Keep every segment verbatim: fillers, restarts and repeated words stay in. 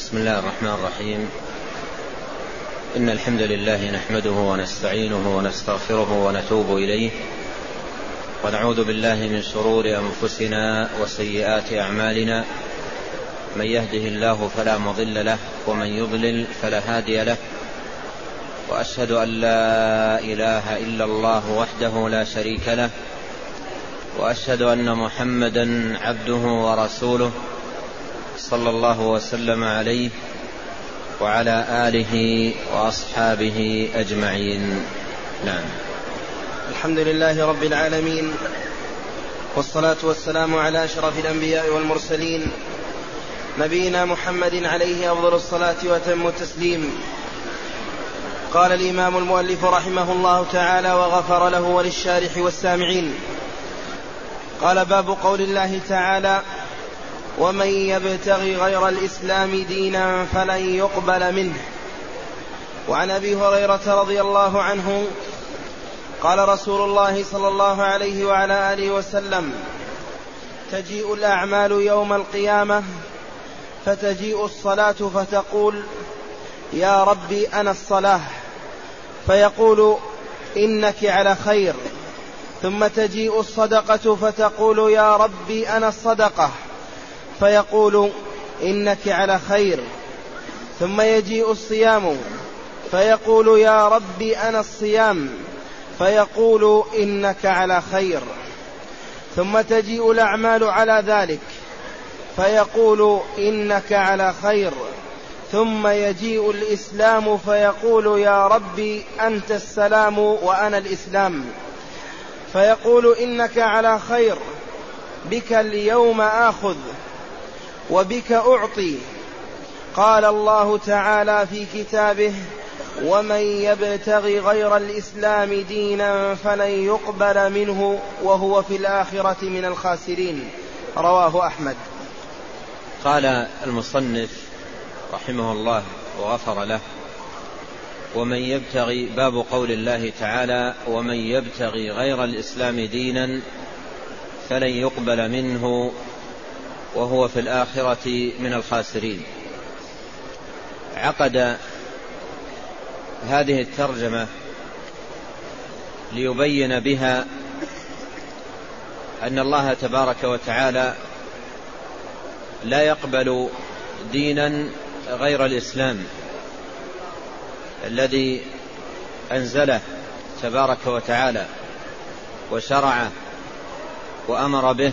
بسم الله الرحمن الرحيم. إن الحمد لله نحمده ونستعينه ونستغفره ونتوب إليه، ونعوذ بالله من شرور أنفسنا وسيئات أعمالنا. من يهده الله فلا مضل له، ومن يضلل فلا هادي له. وأشهد أن لا إله إلا الله وحده لا شريك له، وأشهد أن محمدا عبده ورسوله صلى الله وسلم عليه وعلى آله وأصحابه أجمعين. نعم. الحمد لله رب العالمين، والصلاة والسلام على أشرف الأنبياء والمرسلين، نبينا محمد عليه أفضل الصلاة وأتم التسليم. قال الإمام المؤلف رحمه الله تعالى وغفر له وللشارح والسامعين. قال: باب قول الله تعالى: ومن يبتغي غير الإسلام دينا فلن يقبل منه. وعن أبي هريرة رضي الله عنه قال رسول الله صلى الله عليه وعلى آله وسلم: تجيء الأعمال يوم القيامة فتجيء الصلاة فتقول: يا ربي أنا الصلاة، فيقول: إنك على خير. ثم تجيء الصدقة فتقول: يا ربي أنا الصدقة، فيقول: إنك على خير. ثم يجيء الصيام فيقول: يا ربي أنا الصيام، فيقول: إنك على خير. ثم تجيء الأعمال على ذلك فيقول: إنك على خير. ثم يجيء الإسلام فيقول: يا ربي أنت السلام وأنا الإسلام، فيقول: إنك على خير، بك اليوم آخذ وبك أعطي. قال الله تعالى في كتابه: ومن يبتغي غير الإسلام دينا فلن يقبل منه وهو في الآخرة من الخاسرين. رواه أحمد. قال المصنف رحمه الله وغفر له: ومن يبتغي، باب قول الله تعالى: ومن يبتغي غير الإسلام دينا فلن يقبل منه وهو في الآخرة من الخاسرين. عقد هذه الترجمة ليبين بها أن الله تبارك وتعالى لا يقبل دينا غير الإسلام الذي أنزله تبارك وتعالى وشرعه وأمر به،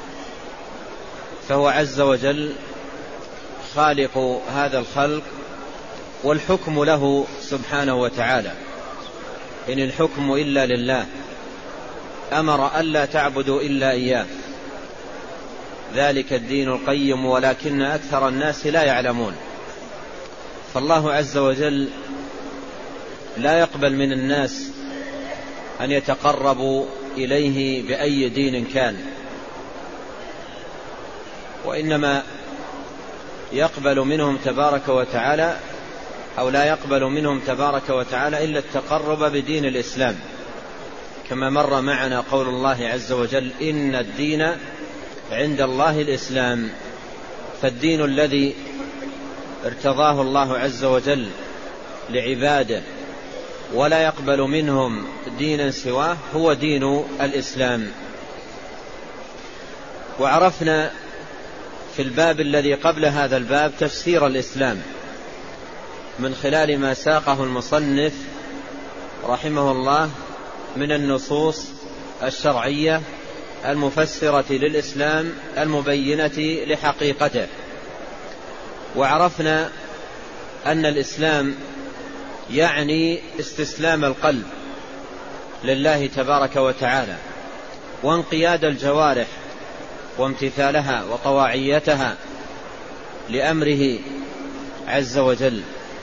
فهو عز وجل خالق هذا الخلق والحكم له سبحانه وتعالى. إن الحكم إلا لله، أمر ألا تعبدوا إلا إياه، ذلك الدين القيم ولكن أكثر الناس لا يعلمون. فالله عز وجل لا يقبل من الناس أن يتقربوا إليه بأي دين كان، وإنما يقبل منهم تبارك وتعالى أو لا يقبل منهم تبارك وتعالى إلا التقرب بدين الإسلام، كما مر معنا قول الله عز وجل: إن الدين عند الله الإسلام. فالدين الذي ارتضاه الله عز وجل لعباده ولا يقبل منهم دينا سواه هو دين الإسلام. وعرفنا في الباب الذي قبل هذا الباب تفسير الإسلام من خلال ما ساقه المصنف رحمه الله من النصوص الشرعية المفسرة للإسلام المبينة لحقيقته. وعرفنا أن الإسلام يعني استسلام القلب لله تبارك وتعالى، وانقياد الجوارح وامتثالها وطواعيتها لأمره عز وجل،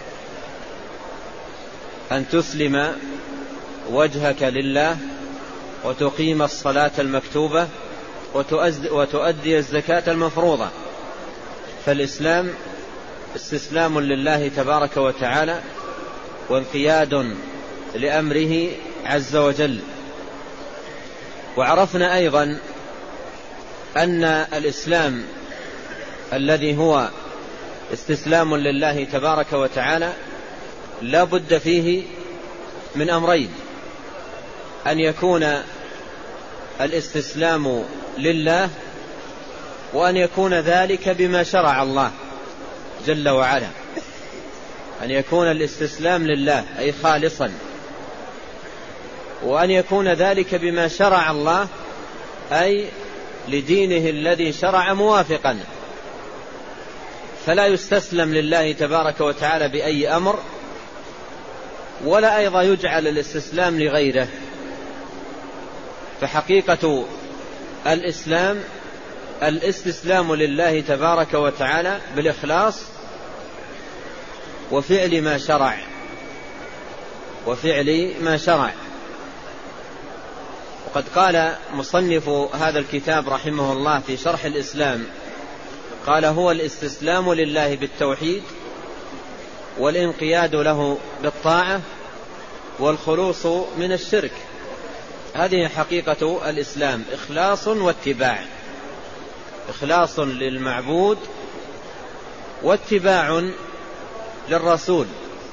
أن تسلم وجهك لله وتقيم الصلاة المكتوبة وتؤدي الزكاة المفروضة. فالإسلام استسلام لله تبارك وتعالى وانقياد لأمره عز وجل. وعرفنا أيضا أن الإسلام الذي هو استسلام لله تبارك وتعالى لا بد فيه من أمرين: أن يكون الاستسلام لله، وأن يكون ذلك بما شرع الله جل وعلا. أن يكون الاستسلام لله أي خالصا، وأن يكون ذلك بما شرع الله أي لدينه الذي شرع موافقا، فلا يستسلم لله تبارك وتعالى بأي أمر، ولا أيضا يجعل الاستسلام لغيره. فحقيقة الإسلام الاستسلام لله تبارك وتعالى بالإخلاص وفعل ما شرع وفعل ما شرع وقد قال مصنف هذا الكتاب رحمه الله في شرح الإسلام، قال: هو الاستسلام لله بالتوحيد، والانقياد له بالطاعة، والخلوص من الشرك. هذه حقيقة الإسلام: إخلاص واتباع، إخلاص للمعبود واتباع للرسول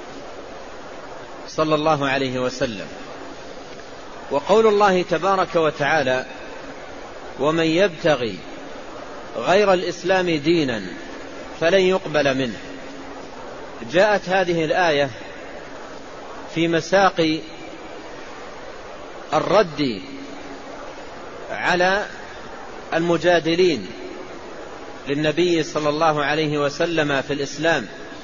صلى الله عليه وسلم. وقول الله تبارك وتعالى: ومن يبتغي غير الإسلام دينا فلن يقبل منه، جاءت هذه الآية في مساق الرد على المجادلين للنبي صلى الله عليه وسلم في الإسلام،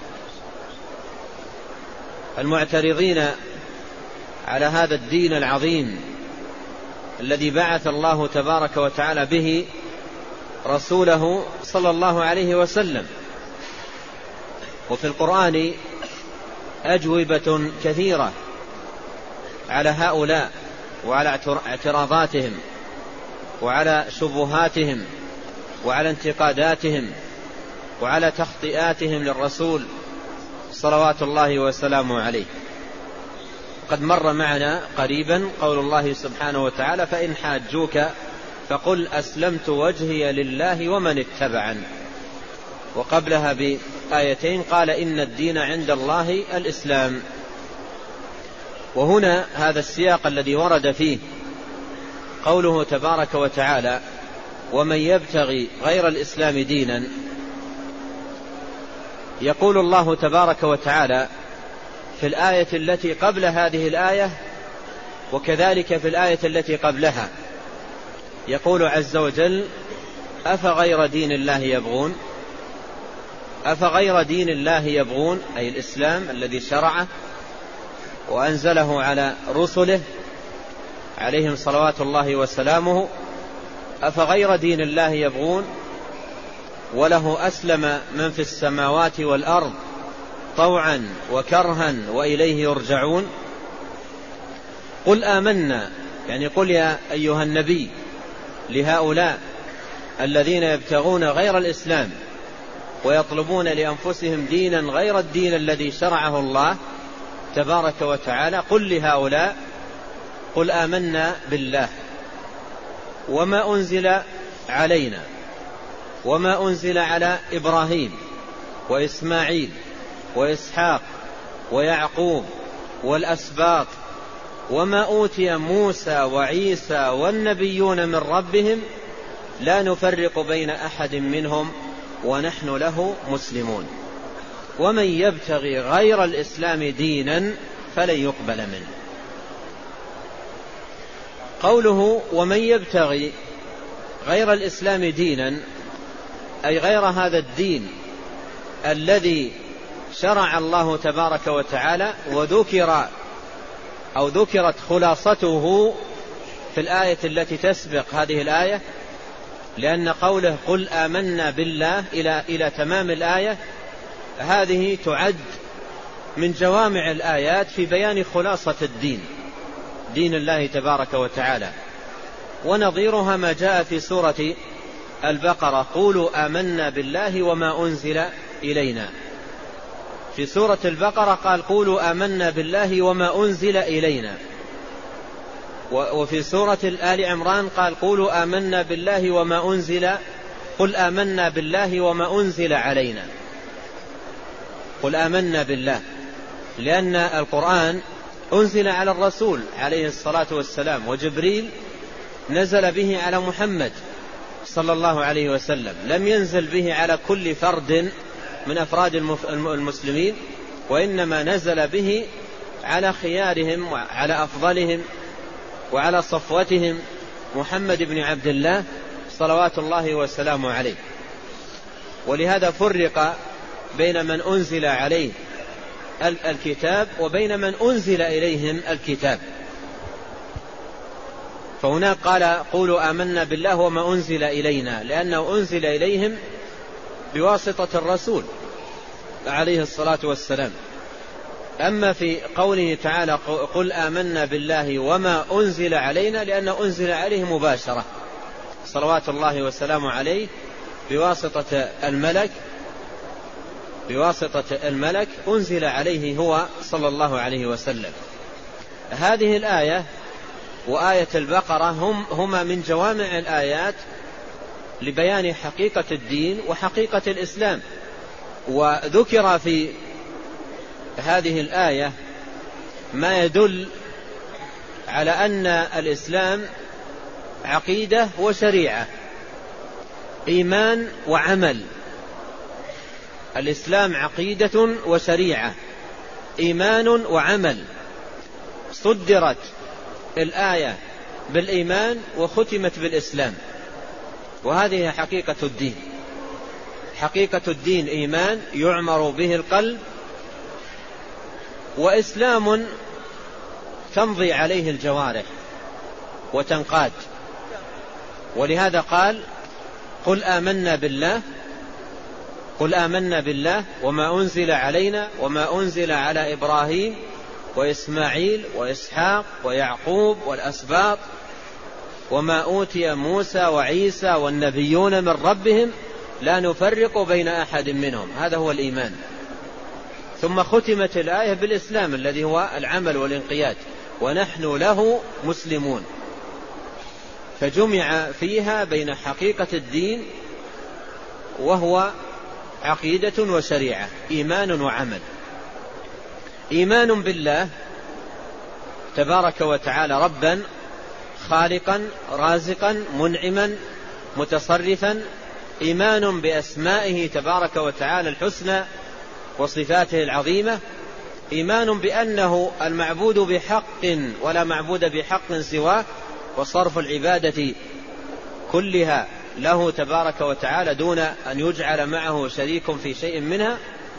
المعترضين على هذا الدين العظيم الذي بعث الله تبارك وتعالى به رسوله صلى الله عليه وسلم. وفي القرآن أجوبة كثيرة على هؤلاء وعلى اعتراضاتهم وعلى شبهاتهم وعلى انتقاداتهم وعلى تخطئاتهم للرسول صلوات الله وسلامه عليه. قد مر معنا قريبا قول الله سبحانه وتعالى: فإن حاجوك فقل أسلمت وجهي لله ومن اتبعني. وقبلها بآيتين قال: إن الدين عند الله الإسلام. وهنا هذا السياق الذي ورد فيه قوله تبارك وتعالى: ومن يبتغي غير الإسلام دينا، يقول الله تبارك وتعالى في الآية التي قبل هذه الآية وكذلك في الآية التي قبلها، يقول عز وجل: أفغير دين الله يبغون أفغير دين الله يبغون أي الإسلام الذي شرعه وأنزله على رسله عليهم صلوات الله وسلامه. أفغير دين الله يبغون وله أسلم من في السماوات والأرض طوعا وكرها وإليه يرجعون. قل آمنا، يعني قل يا أيها النبي لهؤلاء الذين يبتغون غير الإسلام ويطلبون لأنفسهم دينا غير الدين الذي شرعه الله تبارك وتعالى، قل لهؤلاء: قل آمنا بالله وما أنزل علينا وما أنزل على إبراهيم وإسماعيل وإسحاق ويعقوب والأسباط وما أوتي موسى وعيسى والنبيون من ربهم لا نفرق بين أحد منهم ونحن له مسلمون. ومن يبتغي غير الإسلام دينا فلن يقبل منه. قوله ومن يبتغي غير الإسلام دينا أي غير هذا الدين الذي شرع الله تبارك وتعالى وذكر أو ذكرت خلاصته في الآية التي تسبق هذه الآية، لأن قوله قل آمنا بالله إلى إلى تمام الآية هذه تعد من جوامع الآيات في بيان خلاصة الدين، دين الله تبارك وتعالى. ونظيرها ما جاء في سورة البقرة: قولوا آمنا بالله وما أنزل إلينا. في سورة البقرة قال: قولوا آمنا بالله وما أنزل إلينا. وفي سورة آل عمران قال: قولوا آمنا بالله وما أنزل قل آمنا بالله وما أنزل علينا. قل آمنا بالله، لأن القرآن أنزل على الرسول عليه الصلاة والسلام، وجبريل نزل به على محمد صلى الله عليه وسلم، لم ينزل به على كل فرد من أفراد المسلمين، وإنما نزل به على خيارهم وعلى أفضلهم وعلى صفوتهم محمد بن عبد الله صلوات الله وسلامه عليه. ولهذا فرق بين من أنزل عليه الكتاب وبين من أنزل إليهم الكتاب. فهناك قال قولوا آمنا بالله وما أنزل إلينا، لأنه أنزل إليهم بواسطة الرسول عليه الصلاة والسلام. أما في قوله تعالى قل آمنا بالله وما أنزل علينا، لأنه أنزل عليه مباشرة صلوات الله وسلامه عليه بواسطة الملك بواسطة الملك أنزل عليه هو صلى الله عليه وسلم. هذه الآية وآية البقرة هم هما من جوامع الآيات لبيان حقيقة الدين وحقيقة الإسلام. وذكر في هذه الآية ما يدل على أن الإسلام عقيدة وشريعة، إيمان وعمل. الإسلام عقيدة وشريعة، إيمان وعمل. صدرت الآية بالإيمان وختمت بالإسلام، وهذه حقيقة الدين. حقيقة الدين إيمان يعمر به القلب، وإسلام تمضي عليه الجوارح وتنقاد. ولهذا قال قل آمنا بالله قل آمنا بالله وما أنزل علينا وما أنزل على إبراهيم وإسماعيل وإسحاق ويعقوب والأسباط وما أوتي موسى وعيسى والنبيون من ربهم لا نفرق بين أحد منهم. هذا هو الإيمان. ثم ختمت الآية بالإسلام الذي هو العمل والانقياد، ونحن له مسلمون. فجمع فيها بين حقيقة الدين وهو عقيدة وشريعة، إيمان وعمل. إيمان بالله تبارك وتعالى ربا خالقا رازقا منعما متصرفا، إيمان بأسمائه تبارك وتعالى الحسنى وصفاته العظيمة، إيمان بأنه المعبود بحق ولا معبود بحق سواه، وصرف العبادة كلها له تبارك وتعالى دون أن يجعل معه شريك في شيء منها.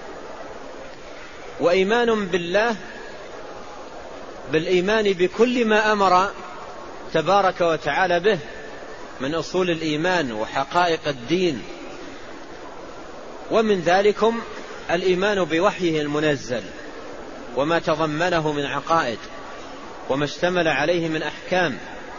وإيمان بالله بالإيمان بكل ما أمر تبارك وتعالى به من أصول الإيمان وحقائق الدين، ومن ذلكم الإيمان بوحيه المنزل وما تضمنه من عقائد وما اشتمل عليه من أحكام.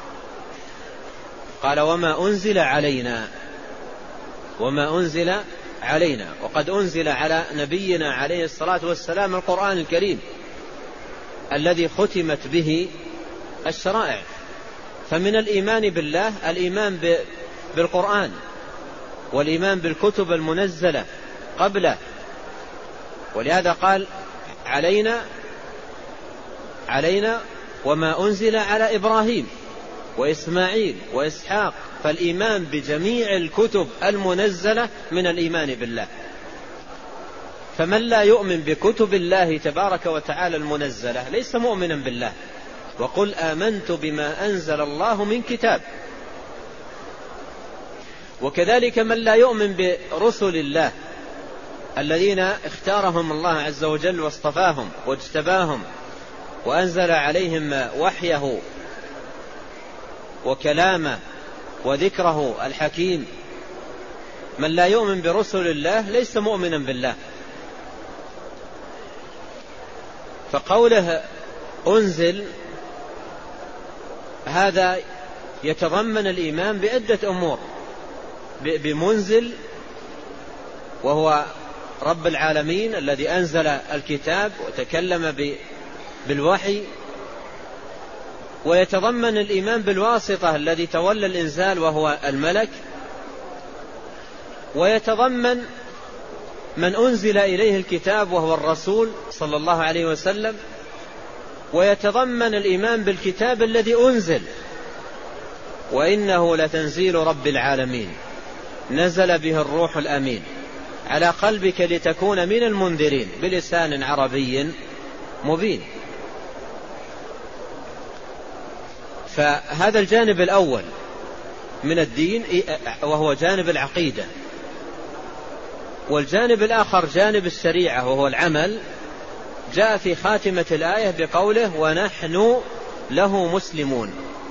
قال وما أنزل علينا وما أنزل علينا وقد أنزل على نبينا عليه الصلاة والسلام القرآن الكريم الذي ختمت به الشرائع. فمن الإيمان بالله الإيمان بالقرآن والإيمان بالكتب المنزلة قبله. ولهذا قال علينا علينا وما أنزل على إبراهيم وإسماعيل وإسحاق. فالإيمان بجميع الكتب المنزلة من الإيمان بالله. فمن لا يؤمن بكتب الله تبارك وتعالى المنزلة ليس مؤمنا بالله. وقل آمنت بما أنزل الله من كتاب. وكذلك من لا يؤمن برسل الله الذين اختارهم الله عز وجل واصطفاهم واجتباهم وأنزل عليهم وحيه وكلامه وذكره الحكيم. من لا يؤمن برسل الله ليس مؤمنا بالله. فقوله أنزل هذا يتضمن الإيمان بعدة أمور: بمنزل وهو رب العالمين الذي أنزل الكتاب وتكلم بالوحي، ويتضمن الإيمان بالواسطة الذي تولى الإنزال وهو الملك، ويتضمن من أنزل إليه الكتاب وهو الرسول صلى الله عليه وسلم، ويتضمن الإيمان بالكتاب الذي أنزل، وإنه لتنزيل رب العالمين نزل به الروح الأمين على قلبك لتكون من المنذرين بلسان عربي مبين. فهذا الجانب الأول من الدين وهو جانب العقيدة، والجانب الآخر جانب الشريعة وهو العمل، جاء في خاتمة الآية بقوله ونحن له مسلمون.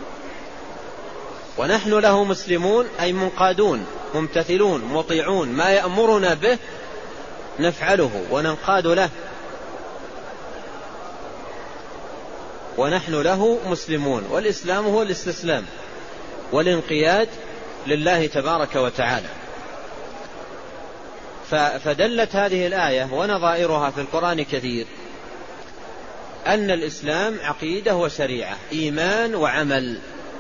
ونحن له مسلمون أي منقادون ممتثلون مطيعون، ما يأمرنا به نفعله وننقاد له. ونحن له مسلمون، والإسلام هو الاستسلام والانقياد لله تبارك وتعالى. فدلت هذه الآية ونظائرها في القرآن كثير أن الإسلام عقيدة وشريعة، إيمان وعمل.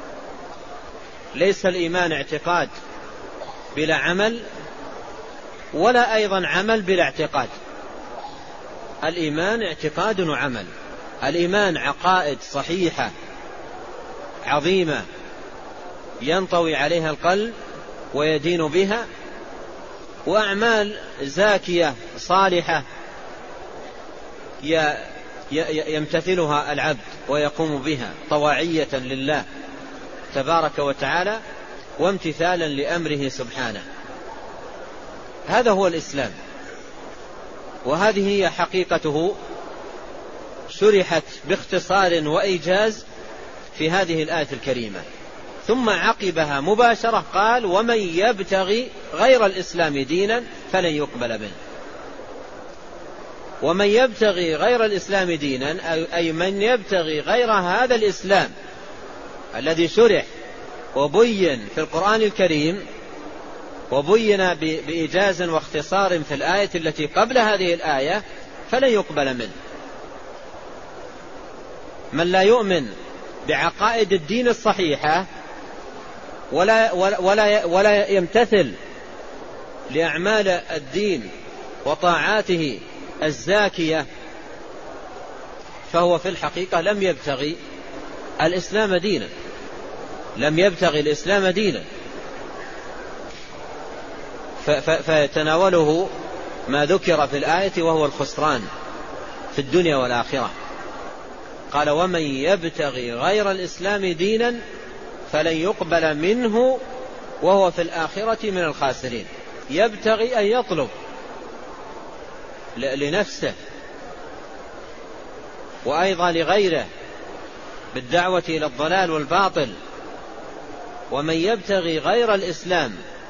ليس الإيمان اعتقاد بلا عمل، ولا أيضا عمل بلا اعتقاد. الإيمان اعتقاد وعمل. الإيمان عقائد صحيحة عظيمة ينطوي عليها القلب ويدين بها، وأعمال زاكية صالحة يمتثلها العبد ويقوم بها طواعية لله تبارك وتعالى وامتثالا لأمره سبحانه. هذا هو الإسلام، وهذه هي حقيقته، شرحت باختصار وإيجاز في هذه الآية الكريمة. ثم عقبها مباشرة قال ومن يبتغي غير الإسلام دينا فلن يقبل منه. ومن يبتغي غير الإسلام دينا أي من يبتغي غير هذا الإسلام الذي شرح وبين في القرآن الكريم، وبين بإيجاز واختصار في الآية التي قبل هذه الآية، فلن يقبل منه. من لا يؤمن بعقائد الدين الصحيحة ولا, ولا, ولا يمتثل لأعمال الدين وطاعاته الزاكية، فهو في الحقيقة لم يبتغي الإسلام دينا، لم يبتغي الإسلام دينا، فيتناوله ما ذكر في الآية وهو الخسران في الدنيا والآخرة. قال ومن يبتغي غير الإسلام دينا فلن يقبل منه وهو في الآخرة من الخاسرين. يبتغي أن يطلب لنفسه وأيضا لغيره بالدعوة إلى الضلال والباطل. ومن يبتغي غير الإسلام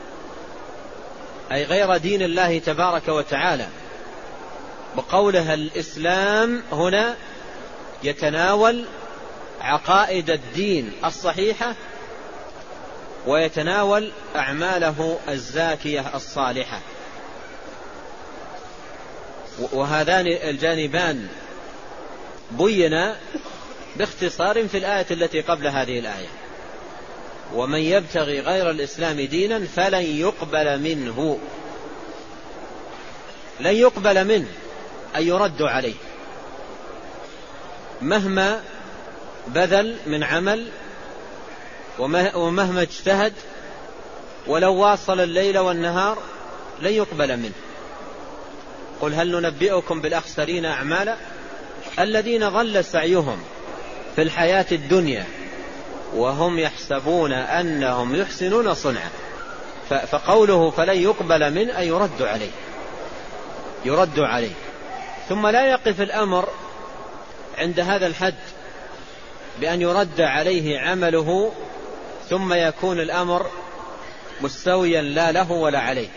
أي غير دين الله تبارك وتعالى. بقولها الإسلام هنا يتناول عقائد الدين الصحيحة ويتناول أعماله الزاكية الصالحة، وهذان الجانبان بينا باختصار في الآية التي قبل هذه الآية. ومن يبتغي غير الإسلام دينا فلن يقبل منه، لن يقبل منه أي يرد عليه مهما بذل من عمل ومهما اجتهد، ولو واصل الليل والنهار لن يقبل منه. قل هل ننبئكم بالأخسرين أعمالا الذين ضل سعيهم في الحياة الدنيا وهم يحسبون أنهم يحسنون صنعا. فقوله فلن يقبل منه أي يرد عليه، يرد عليه. ثم لا يقف الأمر عند هذا الحد بأن يرد عليه عمله ثم يكون الأمر مستويا لا له ولا عليه،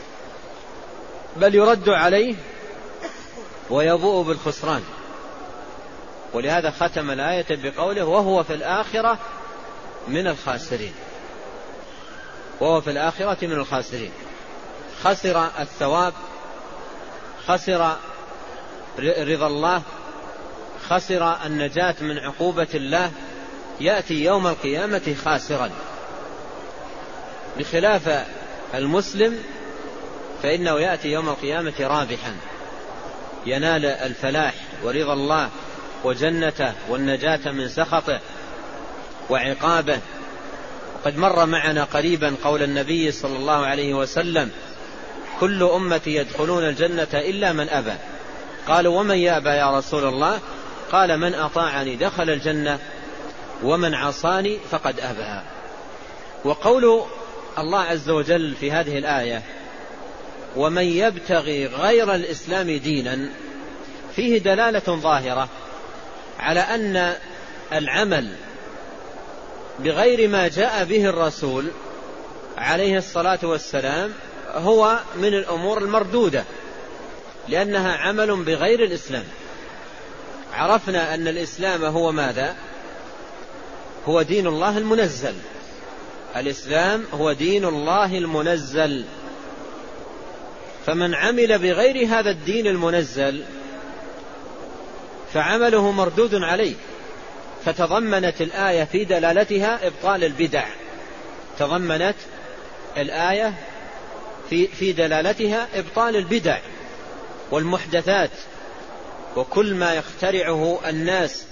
بل يرد عليه ويبوء بالخسران. ولهذا ختم الآية بقوله وهو في الآخرة من الخاسرين. وهو في الآخرة من الخاسرين، خسر الثواب، خسر رضا الله، خسر النجاة من عقوبة الله، يأتي يوم القيامة خاسرا. بخلاف المسلم فإنه يأتي يوم القيامة رابحا ينال الفلاح ورضا الله وجنته والنجاة من سخطه وعقابه. وقد مر معنا قريبا قول النبي صلى الله عليه وسلم: كل أمتي يدخلون الجنة إلا من أبى. قالوا: ومن يأبى يا رسول الله؟ قال: من أطاعني دخل الجنة ومن عصاني فقد أبى. وقول الله عز وجل في هذه الآية: ومن يبتغي غير الإسلام دينا، فيه دلالة ظاهرة على أن العمل بغير ما جاء به الرسول عليه الصلاة والسلام هو من الأمور المردودة، لأنها عمل بغير الإسلام. عرفنا أن الإسلام هو ماذا؟ هو دين الله المنزل. الإسلام هو دين الله المنزل، فمن عمل بغير هذا الدين المنزل فعمله مردود عليه. فتضمنت الآية في دلالتها إبطال البدع، تضمنت الآية في, في دلالتها إبطال البدع والمحدثات وكل ما يخترعه الناس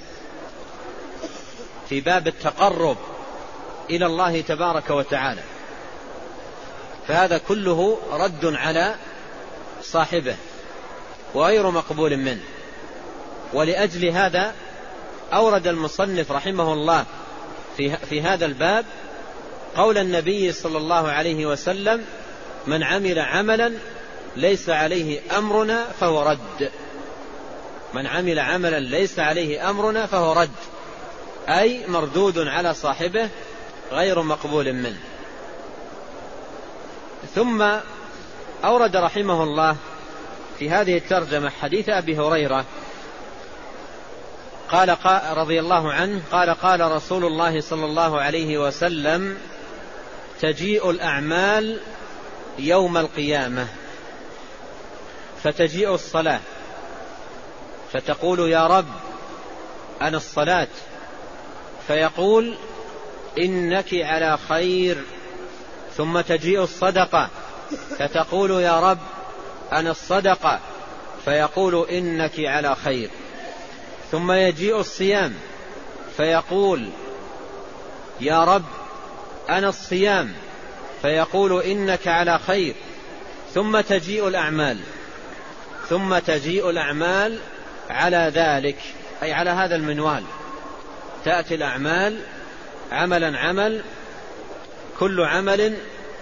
في باب التقرب إلى الله تبارك وتعالى، فهذا كله رد على صاحبه وغير مقبول منه. ولأجل هذا أورد المصنف رحمه الله في, في هذا الباب قول النبي صلى الله عليه وسلم: من عمل عملا ليس عليه أمرنا فهو رد. من عمل عملا ليس عليه أمرنا فهو رد، أي مردود على صاحبه غير مقبول منه. ثم أورد رحمه الله في هذه الترجمة حديث أبي هريرة قال, قال رضي الله عنه قال: قال رسول الله صلى الله عليه وسلم: تجيء الأعمال يوم القيامة فتجيء الصلاة فتقول: يا رب أنا الصلاة، فيقول: إنك على خير. ثم تجيء الصدقة فتقول: يا رب أنا الصدقة، فيقول: إنك على خير. ثم يجيء الصيام فيقول: يا رب أنا الصيام، فيقول: إنك على خير. ثم تجيء الأعمال ثم تجيء الأعمال على ذلك، أي على هذا المنوال. تأتي الأعمال عملا عمل، كل عمل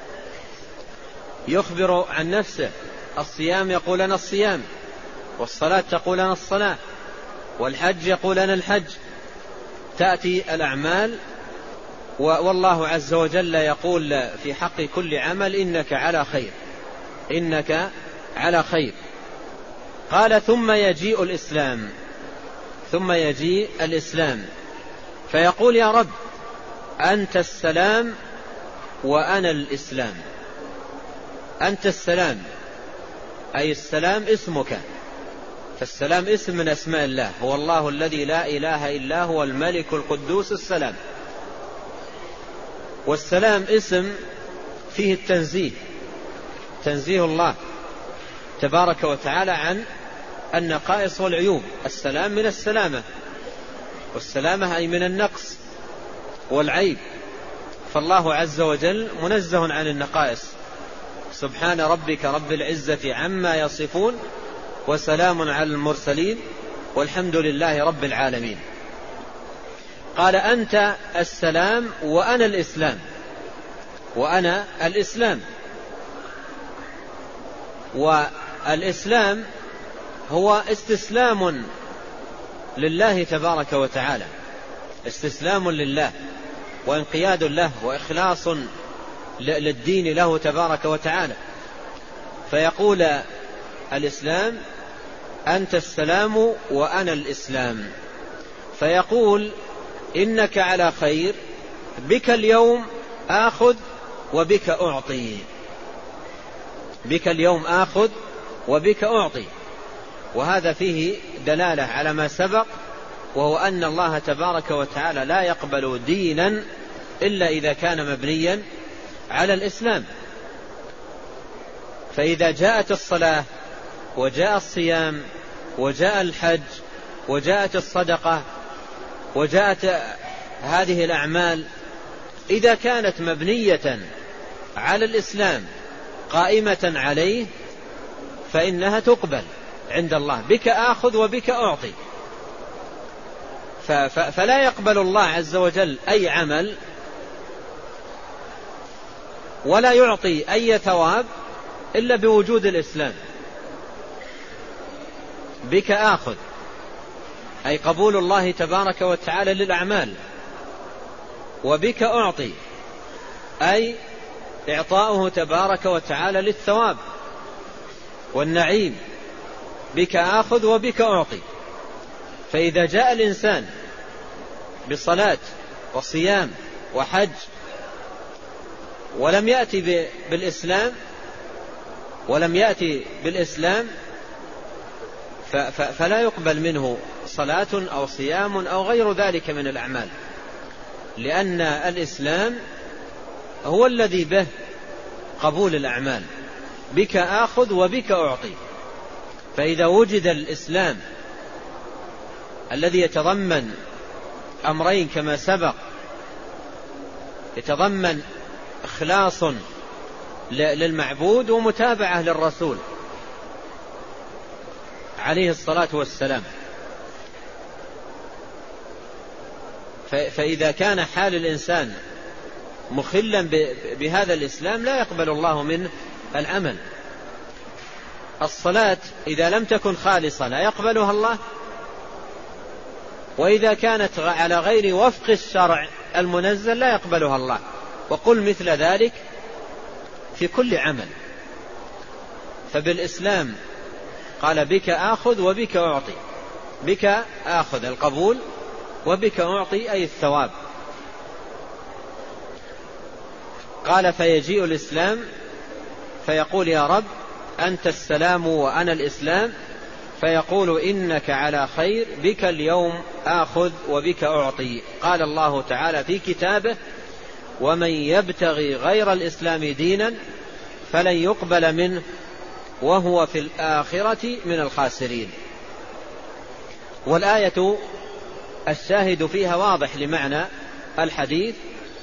يخبر عن نفسه. الصيام يقول أنا الصيام، والصلاة تقول أنا الصلاة، والحج يقول أنا الحج. تأتي الأعمال والله عز وجل يقول في حق كل عمل: إنك على خير، إنك على خير. قال: ثم يجيء الإسلام ثم يجيء الإسلام فيقول: يا رب أنت السلام وأنا الإسلام. أنت السلام، أي السلام اسمك، فالسلام اسم من أسماء الله، هو الله الذي لا إله إلا هو الملك القدوس السلام. والسلام اسم فيه التنزيه، تنزيه الله تبارك وتعالى عن النقائص والعيوب. السلام من السلامة، والسلامة أي من النقص والعيب، فالله عز وجل منزه عن النقائص. سبحان ربك رب العزة عما يصفون وسلام على المرسلين والحمد لله رب العالمين. قال: أنت السلام وأنا الإسلام، وأنا الإسلام. والإسلام هو استسلام لله تبارك وتعالى، استسلام لله وانقياد له وإخلاص للدين له تبارك وتعالى. فيقول الإسلام: أنت السلام وأنا الإسلام. فيقول: إنك على خير، بك اليوم آخذ وبك أعطي، بك اليوم آخذ وبك أعطي. وهذا فيه دلالة على ما سبق، وهو أن الله تبارك وتعالى لا يقبل دينا إلا إذا كان مبنيا على الإسلام. فإذا جاءت الصلاة وجاء الصيام وجاء الحج وجاءت الصدقة وجاءت هذه الأعمال، إذا كانت مبنية على الإسلام قائمة عليه فإنها تقبل عند الله، بك آخذ وبك أعطي. فلا يقبل الله عز وجل أي عمل ولا يعطي أي ثواب إلا بوجود الإسلام. بك آخذ أي قبول الله تبارك وتعالى للأعمال، وبك أعطي أي إعطاؤه تبارك وتعالى للثواب والنعيم. بك آخذ وبك أعطي. فإذا جاء الإنسان بصلاة وصيام وحج ولم يأتي بالإسلام ولم يأتي بالإسلام فلا يقبل منه صلاة أو صيام أو غير ذلك من الأعمال، لأن الإسلام هو الذي به قبول الأعمال. بك آخذ وبك أعطي. فإذا وجد الإسلام الذي يتضمن أمرين كما سبق، يتضمن إخلاص للمعبود ومتابعة للرسول عليه الصلاة والسلام، فإذا كان حال الإنسان مخلا بهذا الإسلام لا يقبل الله منه العمل. الصلاة إذا لم تكن خالصة لا يقبلها الله، وإذا كانت على غير وفق الشرع المنزل لا يقبلها الله. وقل مثل ذلك في كل عمل. فبالإسلام قال بك آخذ وبك أعطي. بك آخذ القبول وبك أعطي أي الثواب. قال فيجيء الإسلام فيقول يا رب أنت السلام وأنا الإسلام، فيقول إنك على خير، بك اليوم آخذ وبك أعطي. قال الله تعالى في كتابه ومن يبتغي غير الإسلام دينا فلن يقبل منه وهو في الآخرة من الخاسرين. والآية الشاهد فيها واضح لمعنى الحديث،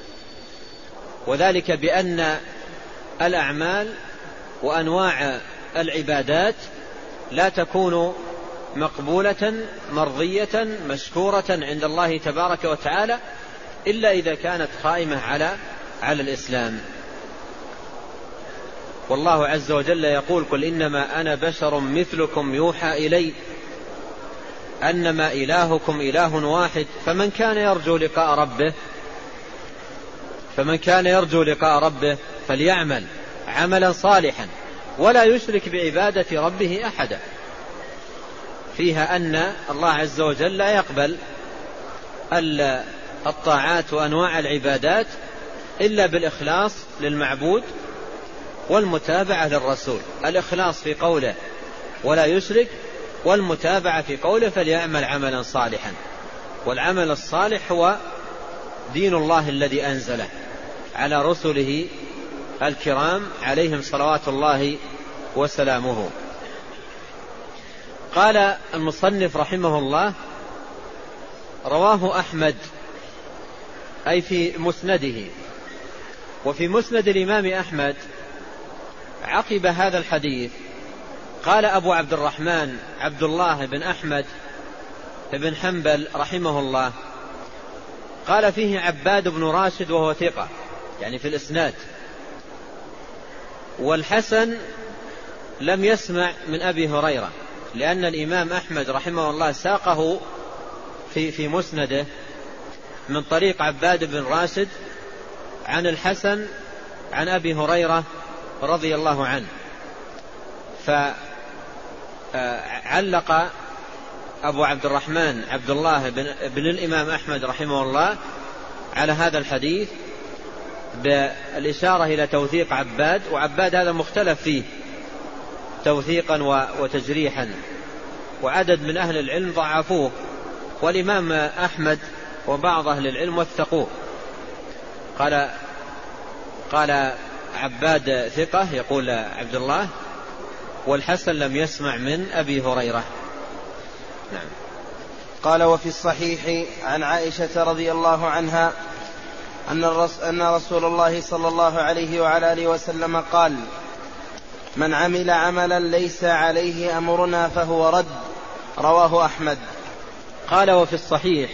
وذلك بأن الأعمال وأنواع العبادات لا تكون مقبولة مرضية مشكورة عند الله تبارك وتعالى إلا إذا كانت قائمة على على الإسلام. والله عز وجل يقول قل إنما أنا بشر مثلكم يوحى إلي أنما إلهكم إله واحد فمن كان يرجو لقاء ربه فمن كان يرجو لقاء ربه فليعمل عملا صالحا ولا يشرك بعبادة ربه أحدا. فيها أن الله عز وجل لا يقبل الطاعات وأنواع العبادات إلا بالإخلاص للمعبود والمتابعة للرسول. الإخلاص في قوله ولا يشرك، والمتابعة في قوله فليعمل عملا صالحا. والعمل الصالح هو دين الله الذي أنزله على رسله الكرام عليهم صلوات الله وسلامه. قال المصنف رحمه الله رواه أحمد أي في مسنده. وفي مسند الإمام أحمد عقب هذا الحديث قال أبو عبد الرحمن عبد الله بن أحمد بن حنبل رحمه الله قال فيه عباد بن راشد وهو ثقة يعني في الإسناد. والحسن لم يسمع من أبي هريرة، لأن الإمام أحمد رحمه الله ساقه في في مسنده من طريق عباد بن راشد عن الحسن عن أبي هريرة رضي الله عنه. فعلق أبو عبد الرحمن عبد الله بن, بن الإمام أحمد رحمه الله على هذا الحديث بالإشارة إلى توثيق عباد، وعباد هذا مختلف فيه توثيقا وتجريحا، وعدد من أهل العلم ضعفوه، والإمام أحمد وبعض أهل العلم وثقوه. قال قال عباد ثقة يقول عبد الله، والحسن لم يسمع من أبي هريرة. نعم. قال: وفي الصحيح عن عائشة رضي الله عنها أن رسول الله صلى الله عليه وعلى آله وسلم قال: من عمل عملا ليس عليه أمرنا فهو رد. رواه أحمد. قال: وفي الصحيح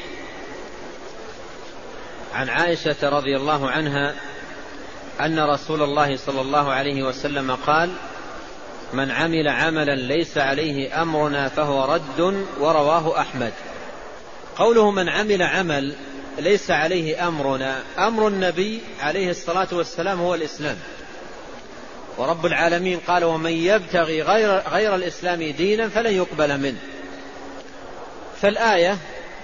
عن عائشة رضي الله عنها أن رسول الله صلى الله عليه وسلم قال: من عمل عملا ليس عليه أمرنا فهو رد. ورواه أحمد. قوله من عمل عمل ليس عليه أمرنا، أمر النبي عليه الصلاة والسلام هو الإسلام، ورب العالمين قال: ومن يبتغي غير, غير الإسلام دينا فلن يقبل منه. فالآية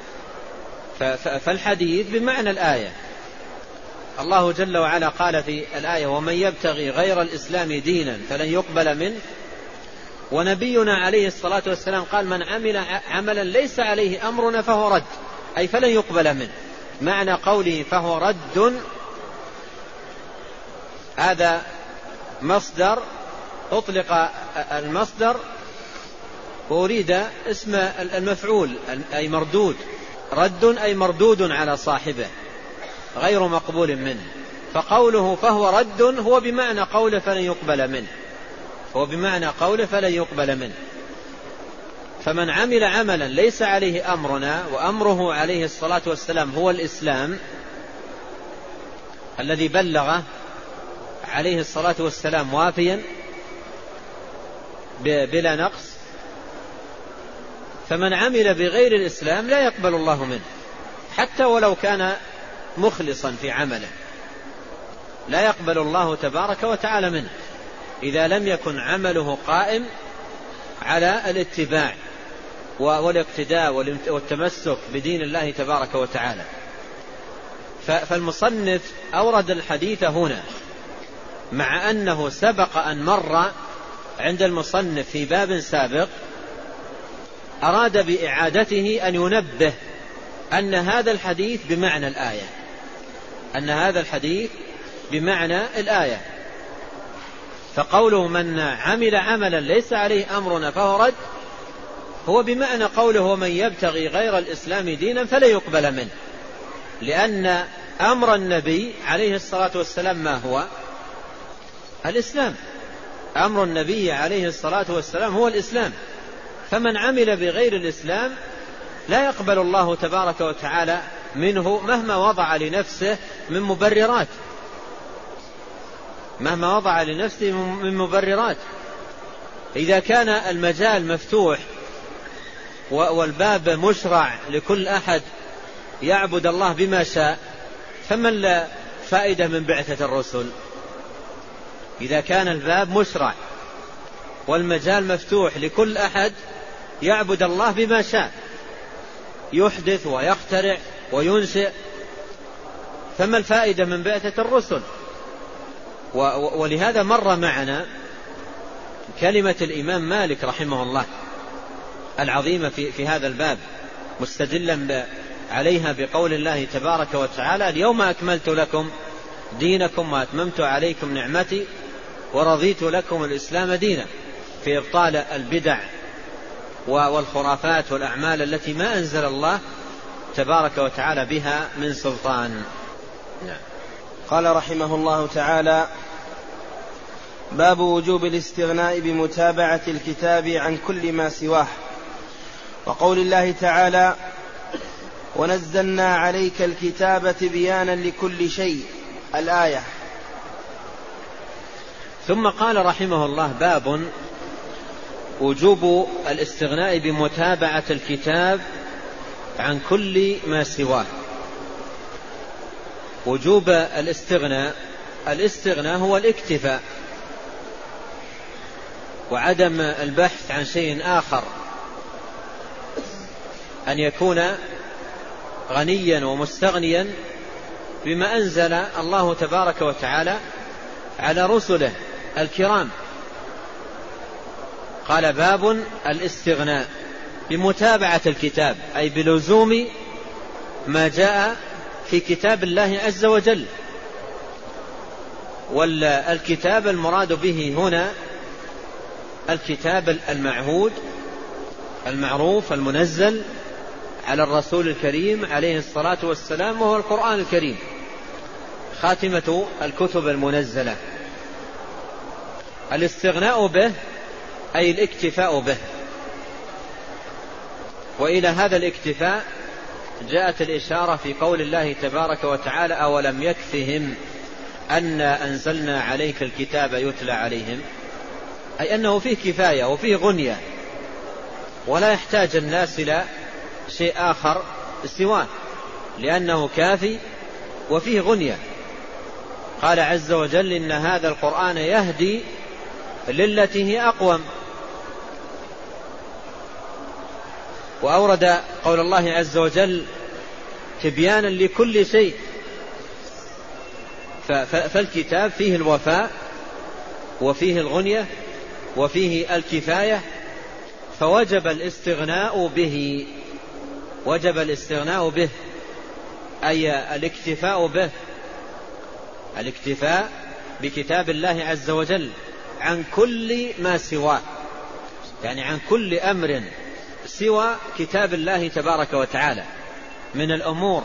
فالحديث بمعنى الآية. الله جل وعلا قال في الآية: ومن يبتغي غير الإسلام دينا فلن يقبل منه. ونبينا عليه الصلاة والسلام قال: من عمل عملا ليس عليه أمرنا فهو رد، أي فلن يقبل منه. معنى قوله فهو رد هذا مصدر، أطلق المصدر وأريد اسم المفعول أي مردود. رد أي مردود على صاحبه غير مقبول منه. فقوله فهو رد هو بمعنى قوله فلن يقبل منه، هو بمعنى قوله فلن يقبل منه. فمن عمل عملا ليس عليه أمرنا، وأمره عليه الصلاة والسلام هو الإسلام الذي بلغه عليه الصلاة والسلام وافيا بلا نقص، فمن عمل بغير الإسلام لا يقبل الله منه حتى ولو كان مخلصا في عمله، لا يقبل الله تبارك وتعالى منه إذا لم يكن عمله قائم على الاتباع والاقتداء والتمسك بدين الله تبارك وتعالى. فالمصنف أورد الحديث هنا مع أنه سبق أن مر عند المصنف في باب سابق، أراد بإعادته أن ينبه أن هذا الحديث بمعنى الآية، أن هذا الحديث بمعنى الآية. فقوله من عمل عملا ليس عليه أمرنا فهو رد هو بمعنى قوله ومن يبتغي غير الإسلام دينا فلا يقبل منه، لأن أمر النبي عليه الصلاة والسلام ما هو؟ الإسلام. أمر النبي عليه الصلاة والسلام هو الإسلام، فمن عمل بغير الإسلام لا يقبل الله تبارك وتعالى منه مهما وضع لنفسه من مبررات، مهما وضع لنفسه من مبررات. إذا كان المجال مفتوح والباب مشرع لكل أحد يعبد الله بما شاء، فما الفائدة من بعثة الرسل؟ إذا كان الباب مشرع والمجال مفتوح لكل أحد يعبد الله بما شاء، يحدث ويخترع وينشئ، فما الفائدة من بعثة الرسل؟ ولهذا مر معنا كلمة الإمام مالك رحمه الله العظيمة في, في هذا الباب، مستدلا عليها بقول الله تبارك وتعالى اليوم أكملت لكم دينكم وأتممت عليكم نعمتي ورضيت لكم الإسلام دينا، في إبطال البدع والخرافات والأعمال التي ما أنزل الله تبارك وتعالى بها من سلطان. نعم. قال رحمه الله تعالى: باب وجوب الاستغناء بمتابعة الكتاب عن كل ما سواه. وقول الله تعالى: ونزلنا عليك الكتاب تبيانا لكل شيء، الآية. ثم قال رحمه الله: باب وجوب الاستغناء بمتابعة الكتاب عن كل ما سواه. وجوب الاستغناء، الاستغناء هو الاكتفاء وعدم البحث عن شيء آخر، أن يكون غنيا ومستغنيا بما أنزل الله تبارك وتعالى على رسله الكرام. قال: باب الاستغناء بمتابعة الكتاب، أي بلزوم ما جاء في كتاب الله عز وجل، والكتاب المراد به هنا الكتاب المعهود المعروف المنزل على الرسول الكريم عليه الصلاة والسلام، وهو القرآن الكريم خاتمة الكتب المنزلة. الاستغناء به أي الاكتفاء به، وإلى هذا الاكتفاء جاءت الإشارة في قول الله تبارك وتعالى: أولم يكفهم أنا أنزلنا عليك الكتاب يتلى عليهم، أي أنه فيه كفاية وفيه غنية، ولا يحتاج الناس إلى شيء آخر سواه، لأنه كافي وفيه غنية. قال عز وجل: إن هذا القرآن يهدي للتي هي أقوم. وأورد قول الله عز وجل تبيانا لكل شيء، فالكتاب فيه الوفاء وفيه الغنية وفيه الكفاية، فوجب الاستغناء به، وجب الاستغناء به أي الاكتفاء به، الاكتفاء بكتاب الله عز وجل عن كل ما سواه، يعني عن كل أمر سوى كتاب الله تبارك وتعالى من الأمور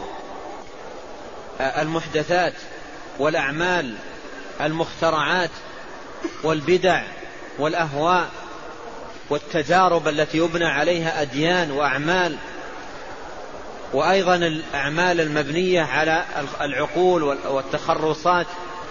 المحدثات والأعمال المخترعات والبدع والأهواء والتجارب التي يبنى عليها أديان وأعمال، وأيضا الأعمال المبنية على العقول والتخرصات،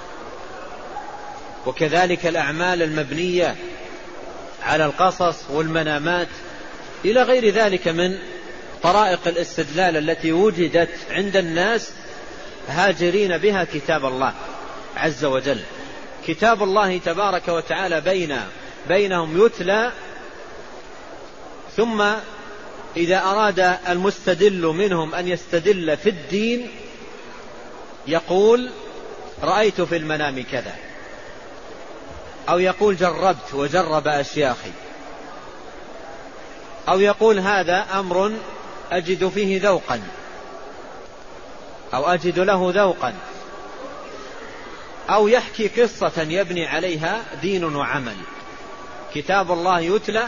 وكذلك الأعمال المبنية على القصص والمنامات إلى غير ذلك من طرائق الاستدلال التي وجدت عند الناس هاجرين بها كتاب الله عز وجل. كتاب الله تبارك وتعالى بين بينهم يتلى، ثم إذا أراد المستدل منهم أن يستدل في الدين يقول: رأيت في المنام كذا، أو يقول: جربت وجرب أشياخي، أو يقول: هذا أمر أجد فيه ذوقا، أو أجد له ذوقا، أو يحكي قصة يبني عليها دين وعمل. كتاب الله يتلى،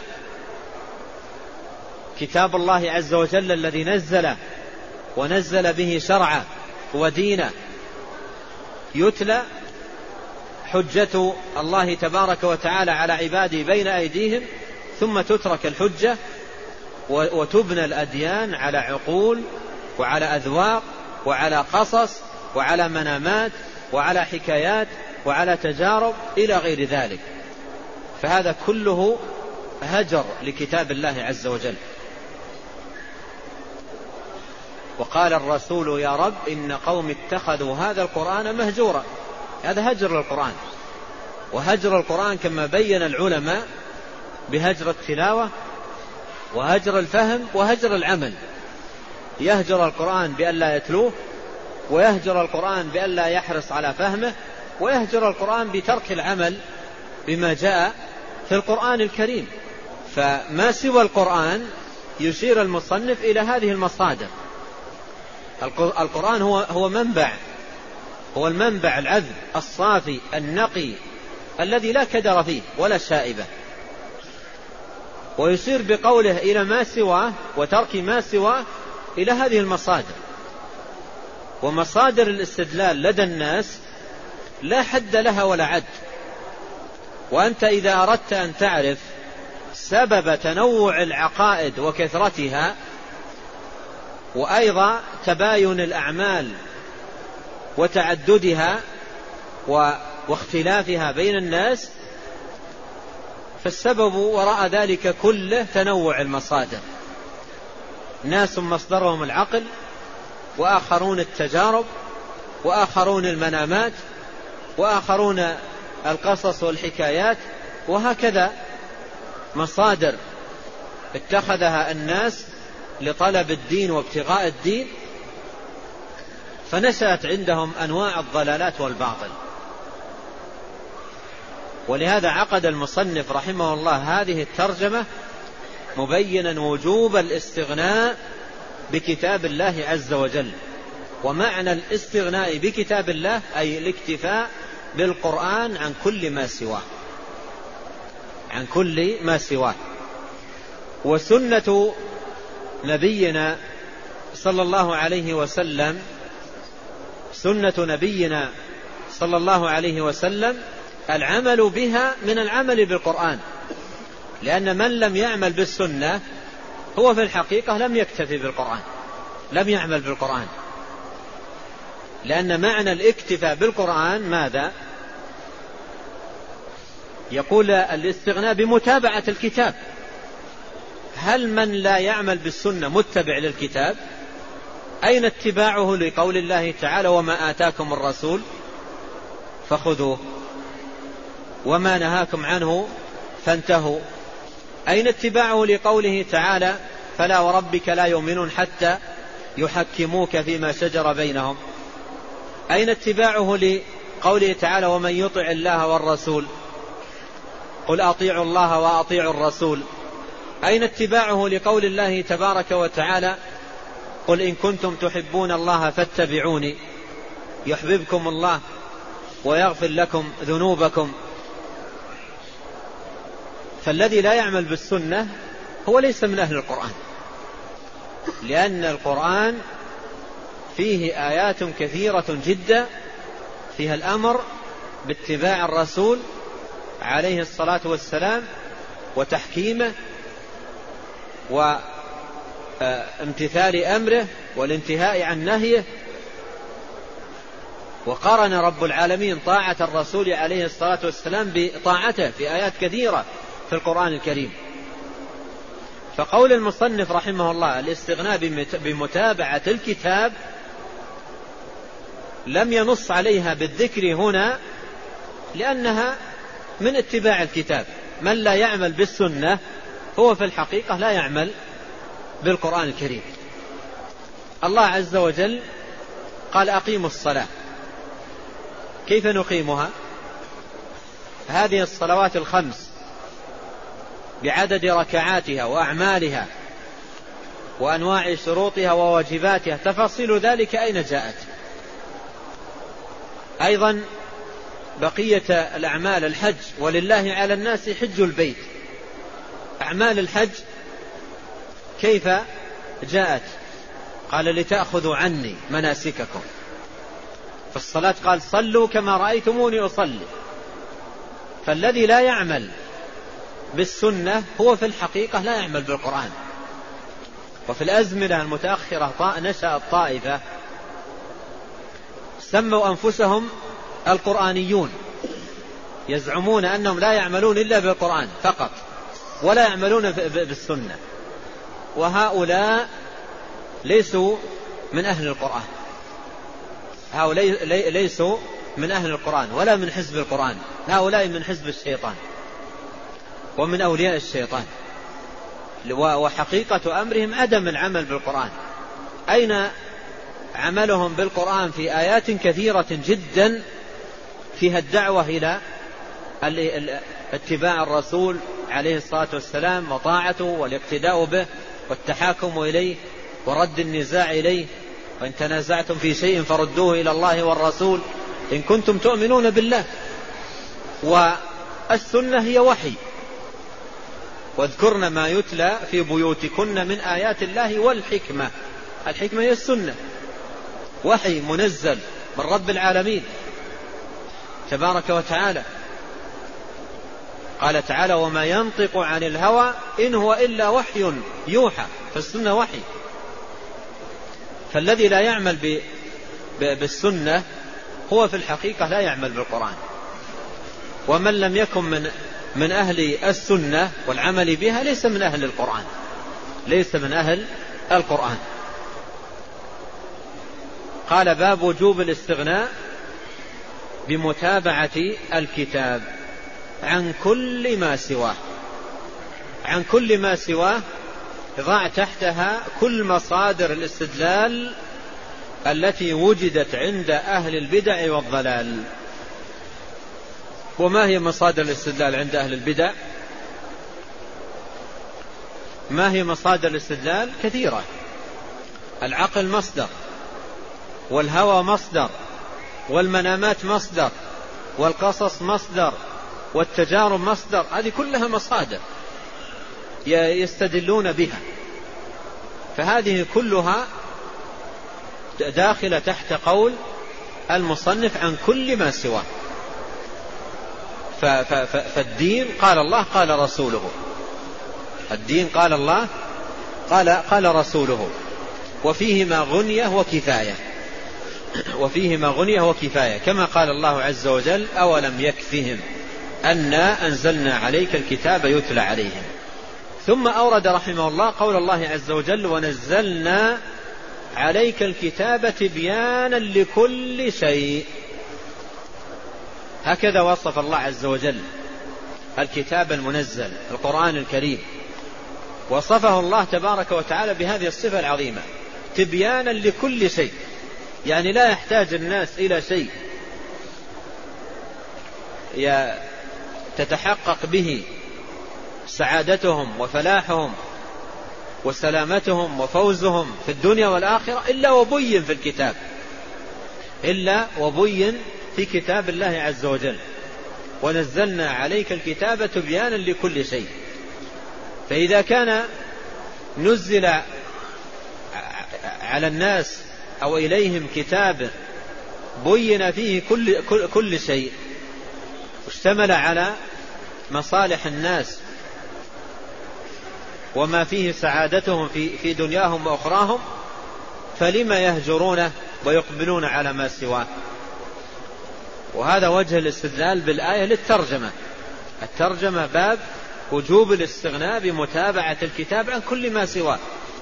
كتاب الله عز وجل الذي نزل ونزل به شرعه ودينه يتلى، حجة الله تبارك وتعالى على عباده بين أيديهم، ثم تترك الحجة وتبنى الأديان على عقول وعلى أذواق وعلى قصص وعلى منامات وعلى حكايات وعلى تجارب إلى غير ذلك. فهذا كله هجر لكتاب الله عز وجل. وقال الرسول: يا رب إن قوم اتخذوا هذا القرآن مهجورا. هذا هجر للقرآن، وهجر القرآن كما بين العلماء بهجر التلاوة وهجر الفهم وهجر العمل. يهجر القرآن بأن لا يتلوه، ويهجر القرآن بأن لا يحرص على فهمه، ويهجر القرآن بترك العمل بما جاء في القرآن الكريم. فما سوى القرآن يشير المصنف إلى هذه المصادر. القرآن هو هو منبع، هو المنبع العذب الصافي النقي الذي لا كدر فيه ولا شائبة، ويشير بقوله إلى ما سواه وترك ما سواه إلى هذه المصادر. ومصادر الاستدلال لدى الناس لا حد لها ولا عد، وأنت إذا أردت أن تعرف سبب تنوع العقائد وكثرتها، وأيضا تباين الأعمال وتعددها واختلافها بين الناس، فالسبب وراء ذلك كله تنوع المصادر. ناس مصدرهم العقل، وآخرون التجارب، وآخرون المنامات، وآخرون القصص والحكايات، وهكذا مصادر اتخذها الناس لطلب الدين وابتغاء الدين، فنشأت عندهم أنواع الضلالات والباطل. ولهذا عقد المصنف رحمه الله هذه الترجمة مبينا وجوب الاستغناء بكتاب الله عز وجل. ومعنى الاستغناء بكتاب الله أي الاكتفاء بالقرآن عن كل ما سواه، عن كل ما سواه. وسنة نبينا صلى الله عليه وسلم سنة نبينا صلى الله عليه وسلم العمل بها من العمل بالقرآن، لأن من لم يعمل بالسنة هو في الحقيقة لم يكتفي بالقرآن، لم يعمل بالقرآن، لأن معنى الاكتفاء بالقرآن ماذا؟ يقول الاستغناء بمتابعة الكتاب. هل من لا يعمل بالسنة متبع للكتاب؟ أين اتباعه لقول الله تعالى وما آتاكم الرسول فخذوه وما نهاكم عنه فانتهوا؟ أين اتباعه لقوله تعالى فلا وربك لا يؤمنون حتى يحكموك فيما شجر بينهم؟ أين اتباعه لقوله تعالى ومن يطع الله والرسول قل أطيعوا الله وأطيعوا الرسول؟ أين اتباعه لقول الله تبارك وتعالى قل إن كنتم تحبون الله فاتبعوني يحببكم الله ويغفر لكم ذنوبكم؟ فالذي لا يعمل بالسنة هو ليس من أهل القرآن، لأن القرآن فيه آيات كثيرة جدا فيها الأمر باتباع الرسول عليه الصلاة والسلام وتحكيمه وامتثال أمره والانتهاء عن نهيه. وقارن رب العالمين طاعة الرسول عليه الصلاة والسلام بطاعته في آيات كثيرة في القرآن الكريم. فقول المصنف رحمه الله الاستغناء بمتابعة الكتاب لم ينص عليها بالذكر هنا لأنها من اتباع الكتاب. من لا يعمل بالسنة هو في الحقيقة لا يعمل بالقرآن الكريم. الله عز وجل قال أقيموا الصلاة. كيف نقيمها؟ هذه الصلوات الخمس بعدد ركعاتها وأعمالها وأنواع شروطها وواجباتها تفاصيل ذلك أين جاءت؟ أيضا بقية الأعمال الحج ولله على الناس حج البيت. أعمال الحج كيف جاءت؟ قال لتأخذوا عني مناسككم. في الصلاة قال صلوا كما رأيتموني أصلي. فالذي لا يعمل بالسنة هو في الحقيقة لا يعمل بالقرآن. وفي الأزمنة المتأخرة نشأت طائفة سموا أنفسهم القرآنيون، يزعمون أنهم لا يعملون إلا بالقرآن فقط ولا يعملون بالسنة، وهؤلاء ليسوا من أهل القرآن، هؤلاء ليسوا من أهل القرآن ولا من حزب القرآن، هؤلاء من حزب الشيطان ومن أولياء الشيطان. وحقيقة أمرهم عدم العمل بالقرآن. أين عملهم بالقرآن؟ في آيات كثيرة جدا فيها الدعوة إلى اتباع الرسول عليه الصلاة والسلام وطاعته والاقتداء به والتحاكم إليه ورد النزاع إليه، وإن تنازعتم في شيء فردوه إلى الله والرسول إن كنتم تؤمنون بالله. والسنة هي وحي، واذكرن ما يتلى في بيوتكن من آيات الله والحكمة. الحكمة هي السنة، وحي منزل من رب العالمين تبارك وتعالى. قال تعالى وما ينطق عن الهوى إن هو إلا وحي يوحى. فالسنة وحي. فالذي لا يعمل بالسنة هو في الحقيقة لا يعمل بالقرآن. ومن لم يكن من من أهل السنة والعمل بها ليس من أهل القرآن، ليس من أهل القرآن. قال باب وجوب الاستغناء بمتابعة الكتاب عن كل ما سواه. عن كل ما سواه ضع تحتها كل مصادر الاستدلال التي وجدت عند أهل البدع والضلال. وما هي مصادر الاستدلال عند أهل البدع؟ ما هي مصادر الاستدلال؟ كثيرة. العقل مصدر، والهوى مصدر، والمنامات مصدر، والقصص مصدر والتجارب مصدر، هذه كلها مصادر يستدلون بها، فهذه كلها داخلة تحت قول المصنف عن كل ما سواه. فالدين قال الله قال رسوله، الدين قال الله قال قال رسوله، وفيهما غنية وكفاية، وفيهما غنية وكفاية، كما قال الله عز وجل: أولم يكفهم أنا أنزلنا عليك الكتاب يتلى عليهم. ثم أورد رحمه الله قول الله عز وجل: ونزلنا عليك الكتاب تبيانا لكل شيء. هكذا وصف الله عز وجل الكتاب المنزل القرآن الكريم، وصفه الله تبارك وتعالى بهذه الصفة العظيمة: تبيانا لكل شيء، يعني لا يحتاج الناس إلى شيء تتحقق به سعادتهم وفلاحهم وسلامتهم وفوزهم في الدنيا والآخرة إلا وبين في الكتاب، إلا وبين في كتاب الله عز وجل. ونزلنا عليك الكتاب تبيانا لكل شيء. فإذا كان نزل على الناس أو إليهم كتاب بين فيه كل, كل, كل شيء، اشتمل على مصالح الناس وما فيه سعادتهم في, في دنياهم وأخراهم، فلما يهجرونه ويقبلون على ما سواه؟ وهذا وجه الاستدلال بالآية للترجمة. الترجمة باب وجوب الاستغناء بمتابعة الكتاب عن كل ما سواه،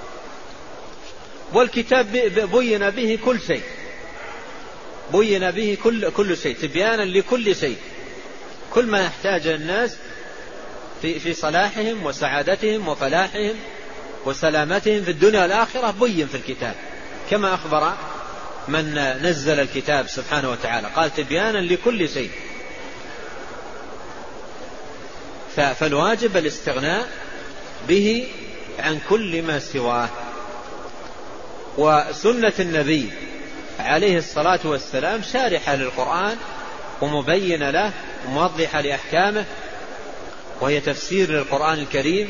والكتاب بين به كل شيء، بين به كل, كل شيء تبيانا لكل شيء، كل ما يحتاج الناس في, في صلاحهم وسعادتهم وفلاحهم وسلامتهم في الدنيا والآخرة بين في الكتاب، كما أخبر من نزل الكتاب سبحانه وتعالى، قال: تبيانا لكل شيء. فالواجب الاستغناء به عن كل ما سواه. وسنة النبي عليه الصلاة والسلام شارحة للقرآن ومبينة له وموضحة لأحكامه، وهي تفسير للقرآن الكريم،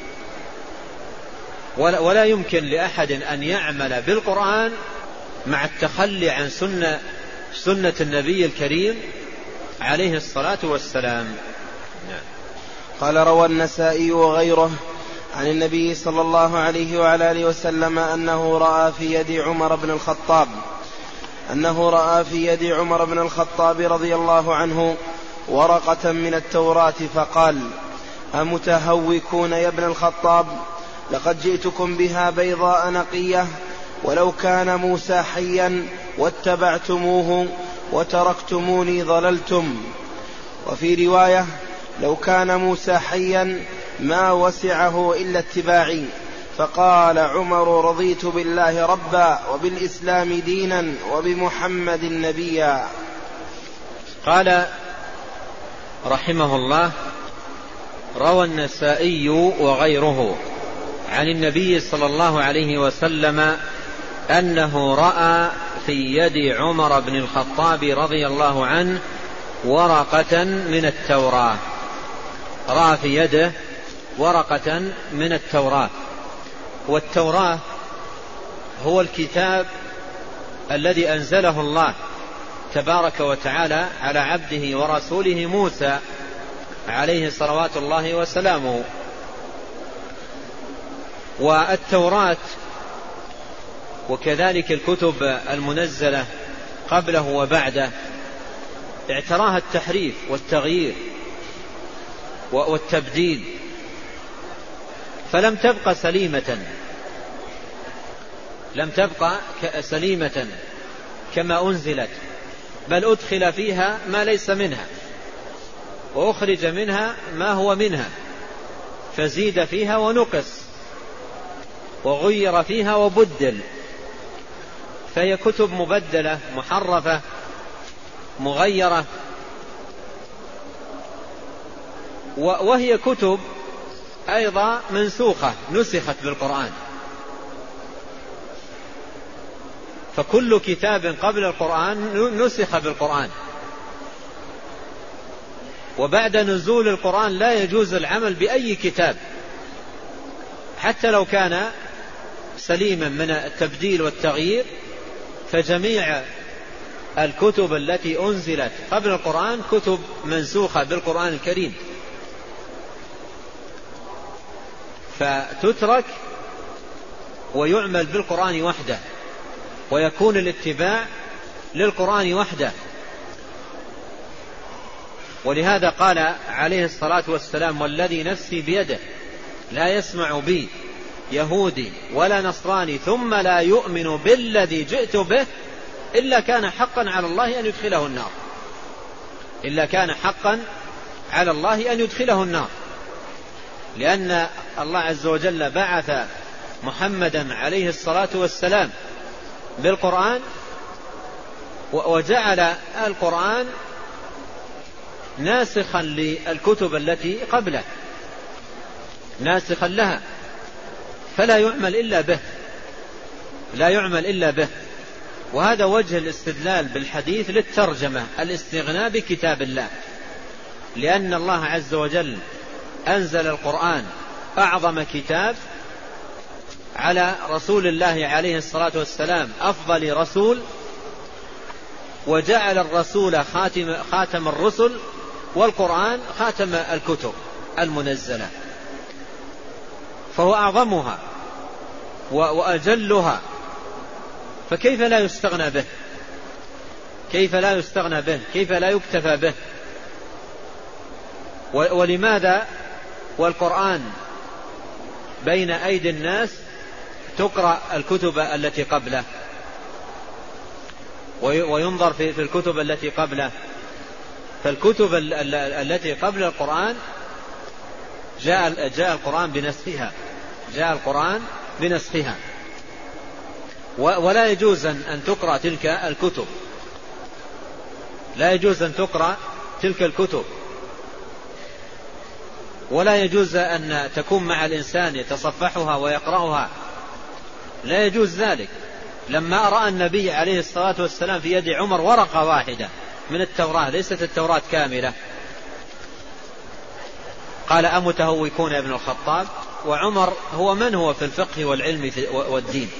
ولا يمكن لأحد أن يعمل بالقرآن مع التخلي عن سنة, سنة النبي الكريم عليه الصلاة والسلام. قال: روى النسائي وغيره عن النبي صلى الله عليه وعلى آله وسلم أنه رأى في يد عمر بن الخطاب أنه رأى في يد عمر بن الخطاب رضي الله عنه ورقة من التوراة فقال: أمتهوكون يا ابن الخطاب؟ لقد جئتكم بها بيضاء نقية، ولو كان موسى حيا واتبعتموه وتركتموني ضللتم. وفي رواية: لو كان موسى حيا ما وسعه إلا اتباعي. فقال عمر: رضيت بالله ربا وبالإسلام دينا وبمحمد نبيا. قال رحمه الله: روى النسائي وغيره عن النبي صلى الله عليه وسلم أنه رأى في يد عمر بن الخطاب رضي الله عنه ورقة من التوراة. رأى في يده ورقة من التوراة. والتوراة هو الكتاب الذي أنزله الله تبارك وتعالى على عبده ورسوله موسى عليه صلوات الله وسلامه. والتوراة وكذلك الكتب المنزلة قبله وبعده اعتراها التحريف والتغيير والتبديل، فلم تبقى سليمة لم تبقى سليمة كما أنزلت، بل أدخل فيها ما ليس منها وأخرج منها ما هو منها، فزيد فيها ونقص وغير فيها وبدل، فهي كتب مبدلة محرفة مغيرة، وهي كتب أيضا منسوخة نسخت بالقرآن. فكل كتاب قبل القرآن نسخ بالقرآن، وبعد نزول القرآن لا يجوز العمل بأي كتاب حتى لو كان سليما من التبديل والتغيير، فجميع الكتب التي أنزلت قبل القرآن كتب منسوخة بالقرآن الكريم، فتترك ويعمل بالقرآن وحده، ويكون الاتباع للقرآن وحده. ولهذا قال عليه الصلاة والسلام: والذي نفسي بيده لا يسمع بي يهودي ولا نصراني ثم لا يؤمن بالذي جئت به إلا كان حقا على الله أن يدخله النار، إلا كان حقا على الله أن يدخله النار، لأن الله عز وجل بعث محمدا عليه الصلاة والسلام بالقرآن، وجعل القرآن ناسخا للكتب التي قبله، ناسخا لها، فلا يعمل إلا به، لا يعمل إلا به. وهذا وجه الاستدلال بالحديث للترجمة، الاستغناء بكتاب الله، لأن الله عز وجل أنزل القرآن أعظم كتاب على رسول الله عليه الصلاة والسلام أفضل رسول، وجعل الرسول خاتم, خاتم الرسل، والقرآن خاتم الكتب المنزلة، فهو أعظمها وأجلها، فكيف لا يستغنى به؟ كيف لا يستغنى به؟ كيف لا يكتفى به؟ ولماذا والقرآن بين أيدي الناس تقرأ الكتب التي قبله وينظر في الكتب التي قبله؟ فالكتب التي قبل القرآن جاء جاء القرآن بنسخها، جاء القرآن بنسخها، ولا يجوز أن تقرأ تلك الكتب، لا يجوز أن تقرأ تلك الكتب، ولا يجوز أن تكون مع الإنسان يتصفحها ويقرأها، لا يجوز ذلك. لما رأى النبي عليه الصلاة والسلام في يد عمر ورقة واحدة من التوراة، ليست التوراة كاملة، قال: أمتهوكون يا ابن الخطاب؟ وعمر هو من هو في الفقه والعلم والدين،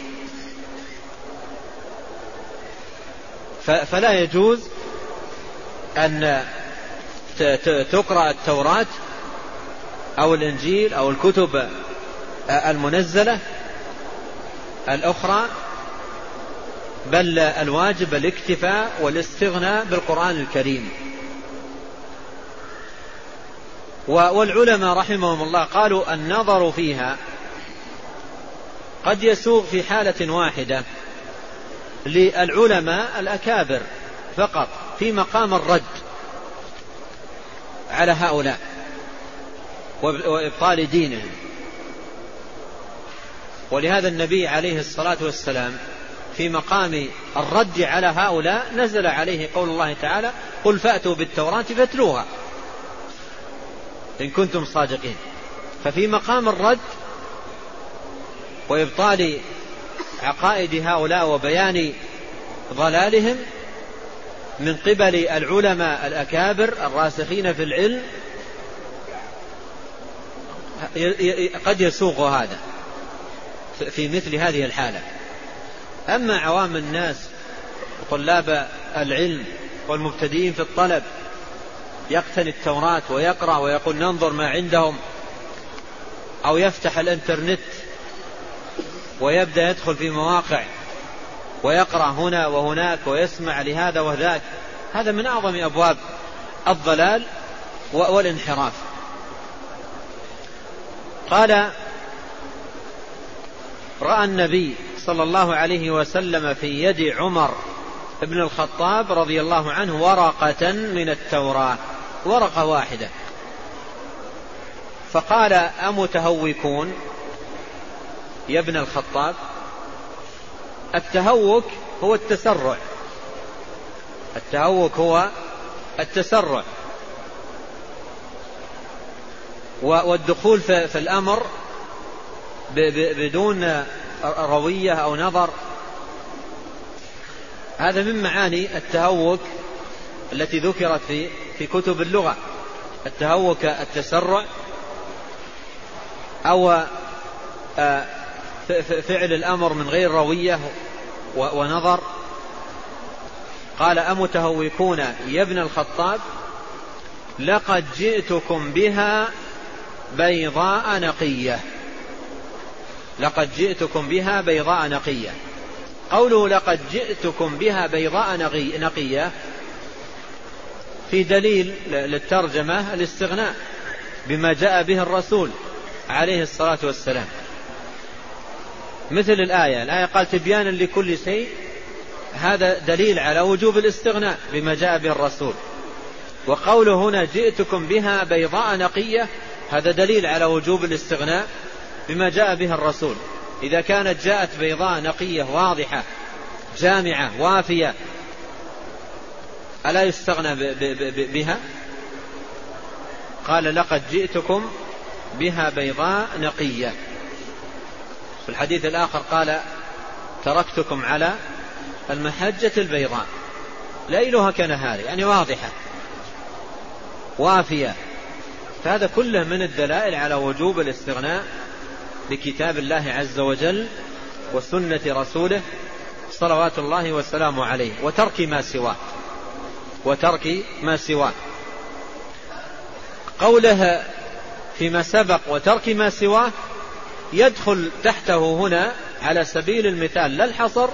فلا يجوز أن تقرأ التوراة أو الإنجيل أو الكتب المنزلة الأخرى، بل الواجب الاكتفاء والاستغناء بالقرآن الكريم. والعلماء رحمهم الله قالوا: النظر فيها قد يسوغ في حالة واحدة للعلماء الأكابر فقط في مقام الرد على هؤلاء وإبطال دينهم. ولهذا النبي عليه الصلاة والسلام في مقام الرد على هؤلاء نزل عليه قول الله تعالى: قل فأتوا بالتوراة فاتلوها إن كنتم صادقين. ففي مقام الرد وإبطال عقائد هؤلاء وبيان ضلالهم من قبل العلماء الأكابر الراسخين في العلم قد يسوغ هذا في مثل هذه الحالة. أما عوام الناس وطلاب العلم والمبتدئين في الطلب يقتني التوراة ويقرأ ويقول ننظر ما عندهم، أو يفتح الانترنت ويبدأ يدخل في مواقع ويقرأ هنا وهناك ويسمع لهذا وذاك، هذا من أعظم أبواب الضلال والانحراف. قال: رأى النبي صلى الله عليه وسلم في يد عمر بن الخطاب رضي الله عنه ورقة من التوراة، ورقة واحدة، فقال: أمتهوكون يا ابن الخطاب؟ التهوك هو التسرع، التهوك هو التسرع والدخول في الأمر بدون روية أو نظر. هذا من معاني التهوك التي ذكرت في في كتب اللغة، التهوك التسرع، أو فعل الأمر من غير روية ونظر. قال أمتهوكون يا ابن الخطاب لقد جئتكم بها بيضاء نقية، لقد جئتكم بها بيضاء نقية. قوله لقد جئتكم بها بيضاء نقية في دليل للترجمة الاستغناء بما جاء به الرسول عليه الصلاة والسلام، مثل الآية الآية قال تبيانا لكل شيء، هذا دليل على وجوب الاستغناء بما جاء به الرسول. وقوله هنا جئتكم بها بيضاء نقية هذا دليل على وجوب الاستغناء بما جاء به الرسول. إذا كانت جاءت بيضاء نقية واضحة جامعة وافية ألا يستغنى بها؟ قال لقد جئتكم بها بيضاء نقية. في الحديث الآخر قال تركتكم على المحجة البيضاء ليلها كنهارها، يعني واضحة وافية. فهذا كله من الدلائل على وجوب الاستغناء بكتاب الله عز وجل وسنة رسوله صلوات الله والسلام عليه، وترك ما سواه وترك ما سواه. قوله فيما سبق وترك ما سواه يدخل تحته هنا على سبيل المثال لا الحصر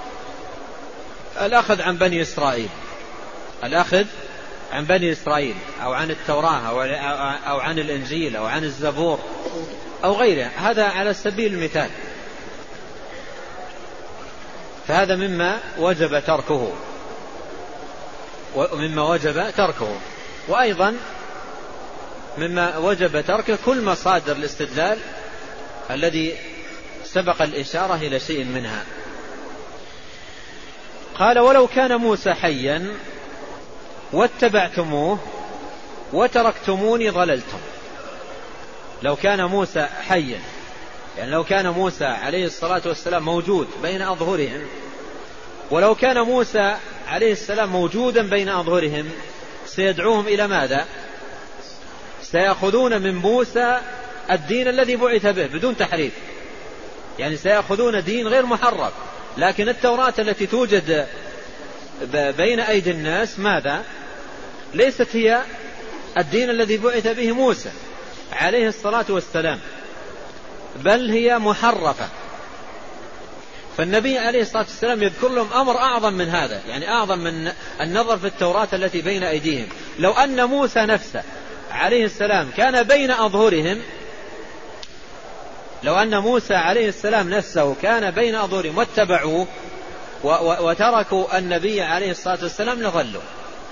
الأخذ عن بني إسرائيل، الأخذ عن بني إسرائيل أو عن التوراة أو عن الإنجيل أو عن الزبور أو غيره، هذا على سبيل المثال. فهذا مما وجب تركه ومما وجب تركه وأيضا مما وجب تركه كل مصادر الاستدلال الذي سبق الإشارة إلى شيء منها. قال ولو كان موسى حيا واتبعتموه وتركتموني ضللتم. لو كان موسى حيا، يعني لو كان موسى عليه الصلاة والسلام موجود بين أظهرهم، ولو كان موسى عليه السلام موجودا بين أظهرهم سيدعوهم إلى ماذا؟ سيأخذون من موسى الدين الذي بعث به بدون تحريف، يعني سيأخذون دين غير محرف. لكن التوراة التي توجد بين أيدي الناس ماذا؟ ليست هي الدين الذي بعث به موسى عليه الصلاة والسلام، بل هي محرفة. فالنبي عليه الصلاة والسلام يذكر لهم أمر أعظم من هذا، يعني أعظم من النظر في التوراة التي بين أيديهم. لو أن موسى نفسه عليه السلام كان بين أظهرهم، لو أن موسى عليه السلام نفسه كان بين أظهرهم واتبعوه وتركوا النبي عليه الصلاة والسلام لضلوا.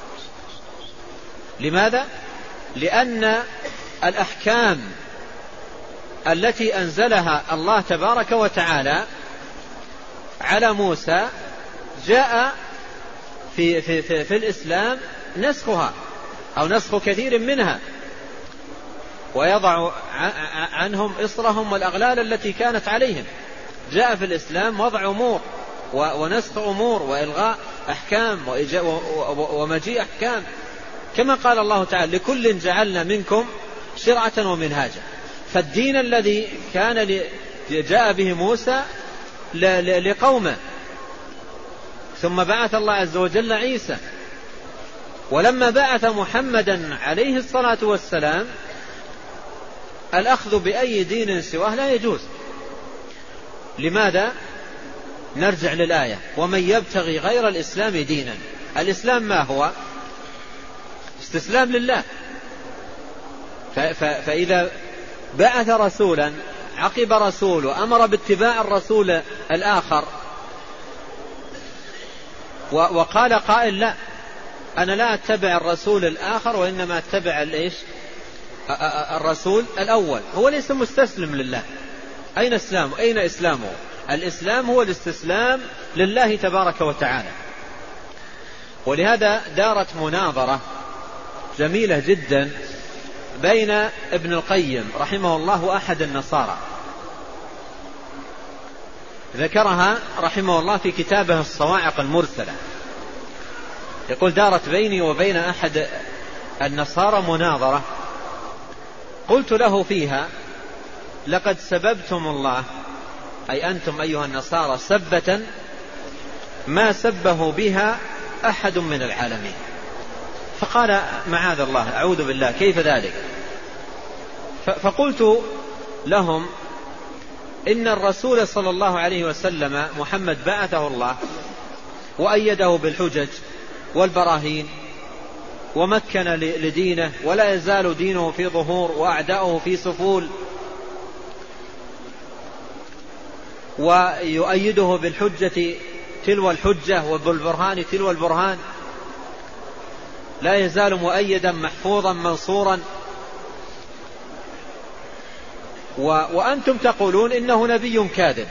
لماذا؟ لأن الأحكام التي أنزلها الله تبارك وتعالى على موسى جاء في, في, في, في الإسلام نسخها أو نسخ كثير منها، ويضع عنهم إصرهم والأغلال التي كانت عليهم. جاء في الإسلام وضع أمور ونسخ أمور وإلغاء أحكام ومجيء أحكام، كما قال الله تعالى لكل جعلنا منكم شرعة ومنهاجا. فالدين الذي كان جاء به موسى لقومه، ثم بعث الله عز وجل عيسى، ولما بعث محمدا عليه الصلاة والسلام الأخذ بأي دين سواه لا يجوز. لماذا؟ نرجع للآية ومن يبتغي غير الإسلام دينا. الإسلام ما هو؟ استسلام لله. فإذا بعث رسولا عقب رسول وأمر باتباع الرسول الآخر وقال قائل لا أنا لا أتبع الرسول الآخر وإنما أتبع الإيش؟ الرسول الأول، هو ليس مستسلم لله. أين إسلامه؟ أين إسلامه؟ الإسلام هو الاستسلام لله تبارك وتعالى. ولهذا دارت مناظرة جميلة جدا بين ابن القيم رحمه الله وأحد النصارى، ذكرها رحمه الله في كتابه الصواعق المرسلة. يقول دارت بيني وبين أحد النصارى مناظرة قلت له فيها: لقد سببتم الله، أي أنتم أيها النصارى، سبة ما سبه بها أحد من العالمين. فقال: معاذ الله، أعوذ بالله، كيف ذلك؟ فقلت لهم: إن الرسول صلى الله عليه وسلم محمد بعثه الله وأيده بالحجج والبراهين ومكن لدينه، ولا يزال دينه في ظهور وأعداؤه في سفول، ويؤيده بالحجة تلو الحجة وبالبرهان تلو البرهان، لا يزال مؤيدا محفوظا منصورا، وأنتم تقولون إنه نبي كاذب.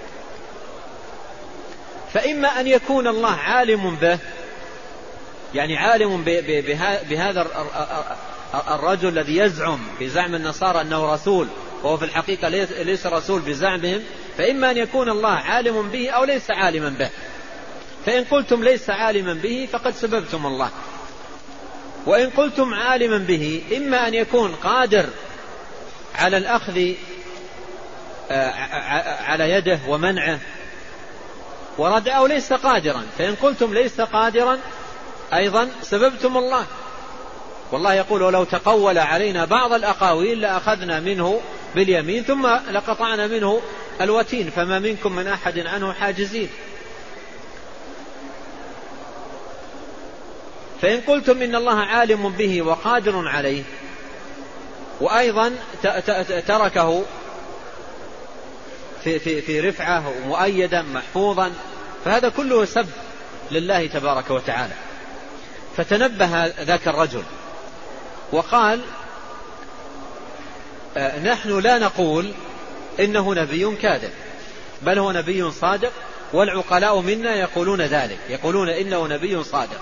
فإما أن يكون الله عالم به، يعني عالم بهذا الرجل الذي يزعم بزعم النصارى أنه رسول وهو في الحقيقة ليس رسول بزعمهم، فإما أن يكون الله عالم به أو ليس عالما به. فإن قلتم ليس عالما به فقد سببتم الله، وإن قلتم عالما به إما أن يكون قادر على الأخذ على يده ومنعه ورد، أو ليس قادرا. فإن قلتم ليس قادرا أيضا سببتم الله، والله يقول: ولو تقول علينا بعض الأقاويل لأخذنا منه باليمين ثم لقطعنا منه الوتين فما منكم من أحد عنه حاجزين. فإن قلتم إن الله عالم به وقادر عليه وأيضا تركه في, في, في رفعة ومؤيدا محفوظا، فهذا كله سب لله تبارك وتعالى. فتنبه ذاك الرجل وقال: نحن لا نقول إنه نبي كاذب، بل هو نبي صادق، والعقلاء منا يقولون ذلك، يقولون إنه نبي صادق.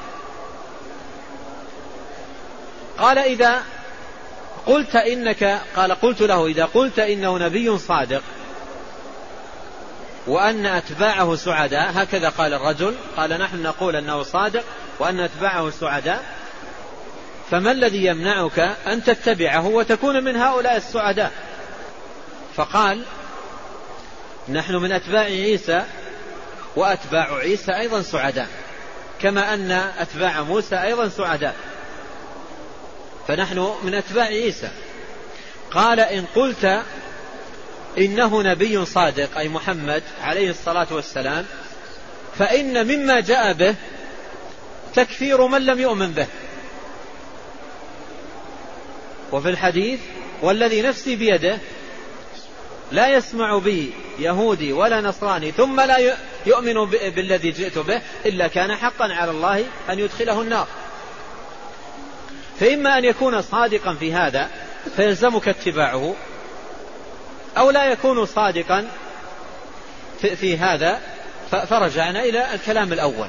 قال: إذا قلت إنك قال قلت له: إذا قلت إنه نبي صادق وأن أتباعه سعداء، هكذا قال الرجل، قال: نحن نقول أنه صادق وأن أتباعه سعداء، فما الذي يمنعك أن تتبعه وتكون من هؤلاء السعداء؟ فقال: نحن من أتباع عيسى، وأتباع عيسى أيضا سعداء، كما أن أتباع موسى أيضا سعداء، فنحن من أتباع عيسى. قال: إن قلت إنه نبي صادق، أي محمد عليه الصلاة والسلام، فإن مما جاء به تكفير من لم يؤمن به. وفي الحديث: والذي نفسي بيده لا يسمع بي يهودي ولا نصراني ثم لا يؤمن بالذي جئت به إلا كان حقا على الله أن يدخله النار. فإما أن يكون صادقا في هذا فيلزمك اتباعه، أو لا يكون صادقا في, في هذا. فرجعنا إلى الكلام الأول.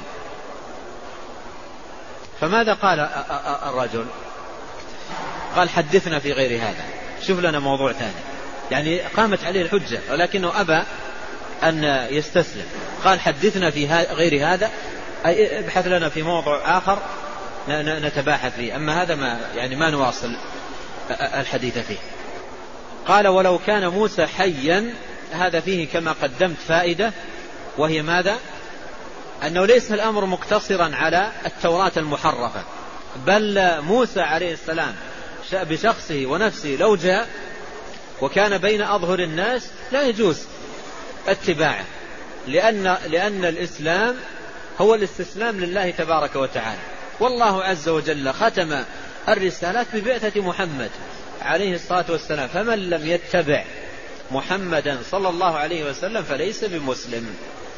فماذا قال الرجل؟ قال: حدثنا في غير هذا، شوف لنا موضوع ثاني. يعني قامت عليه الحجة ولكنه أبى أن يستسلم. قال: حدثنا في غير هذا، أي ابحث لنا في موضوع آخر نتباحث فيه، أما هذا ما يعني ما نواصل الحديث فيه. قال: ولو كان موسى حيا، هذا فيه كما قدمت فائدة، وهي ماذا؟ أنه ليس الأمر مقتصرا على التوراة المحرفة، بل موسى عليه السلام بشخصه ونفسه لو جاء وكان بين أظهر الناس لا يجوز اتباعه، لأن, لأن الإسلام هو الاستسلام لله تبارك وتعالى. والله عز وجل ختم الرسالات ببعثة محمد عليه الصلاة والسلام، فمن لم يتبع محمدا صلى الله عليه وسلم فليس بمسلم.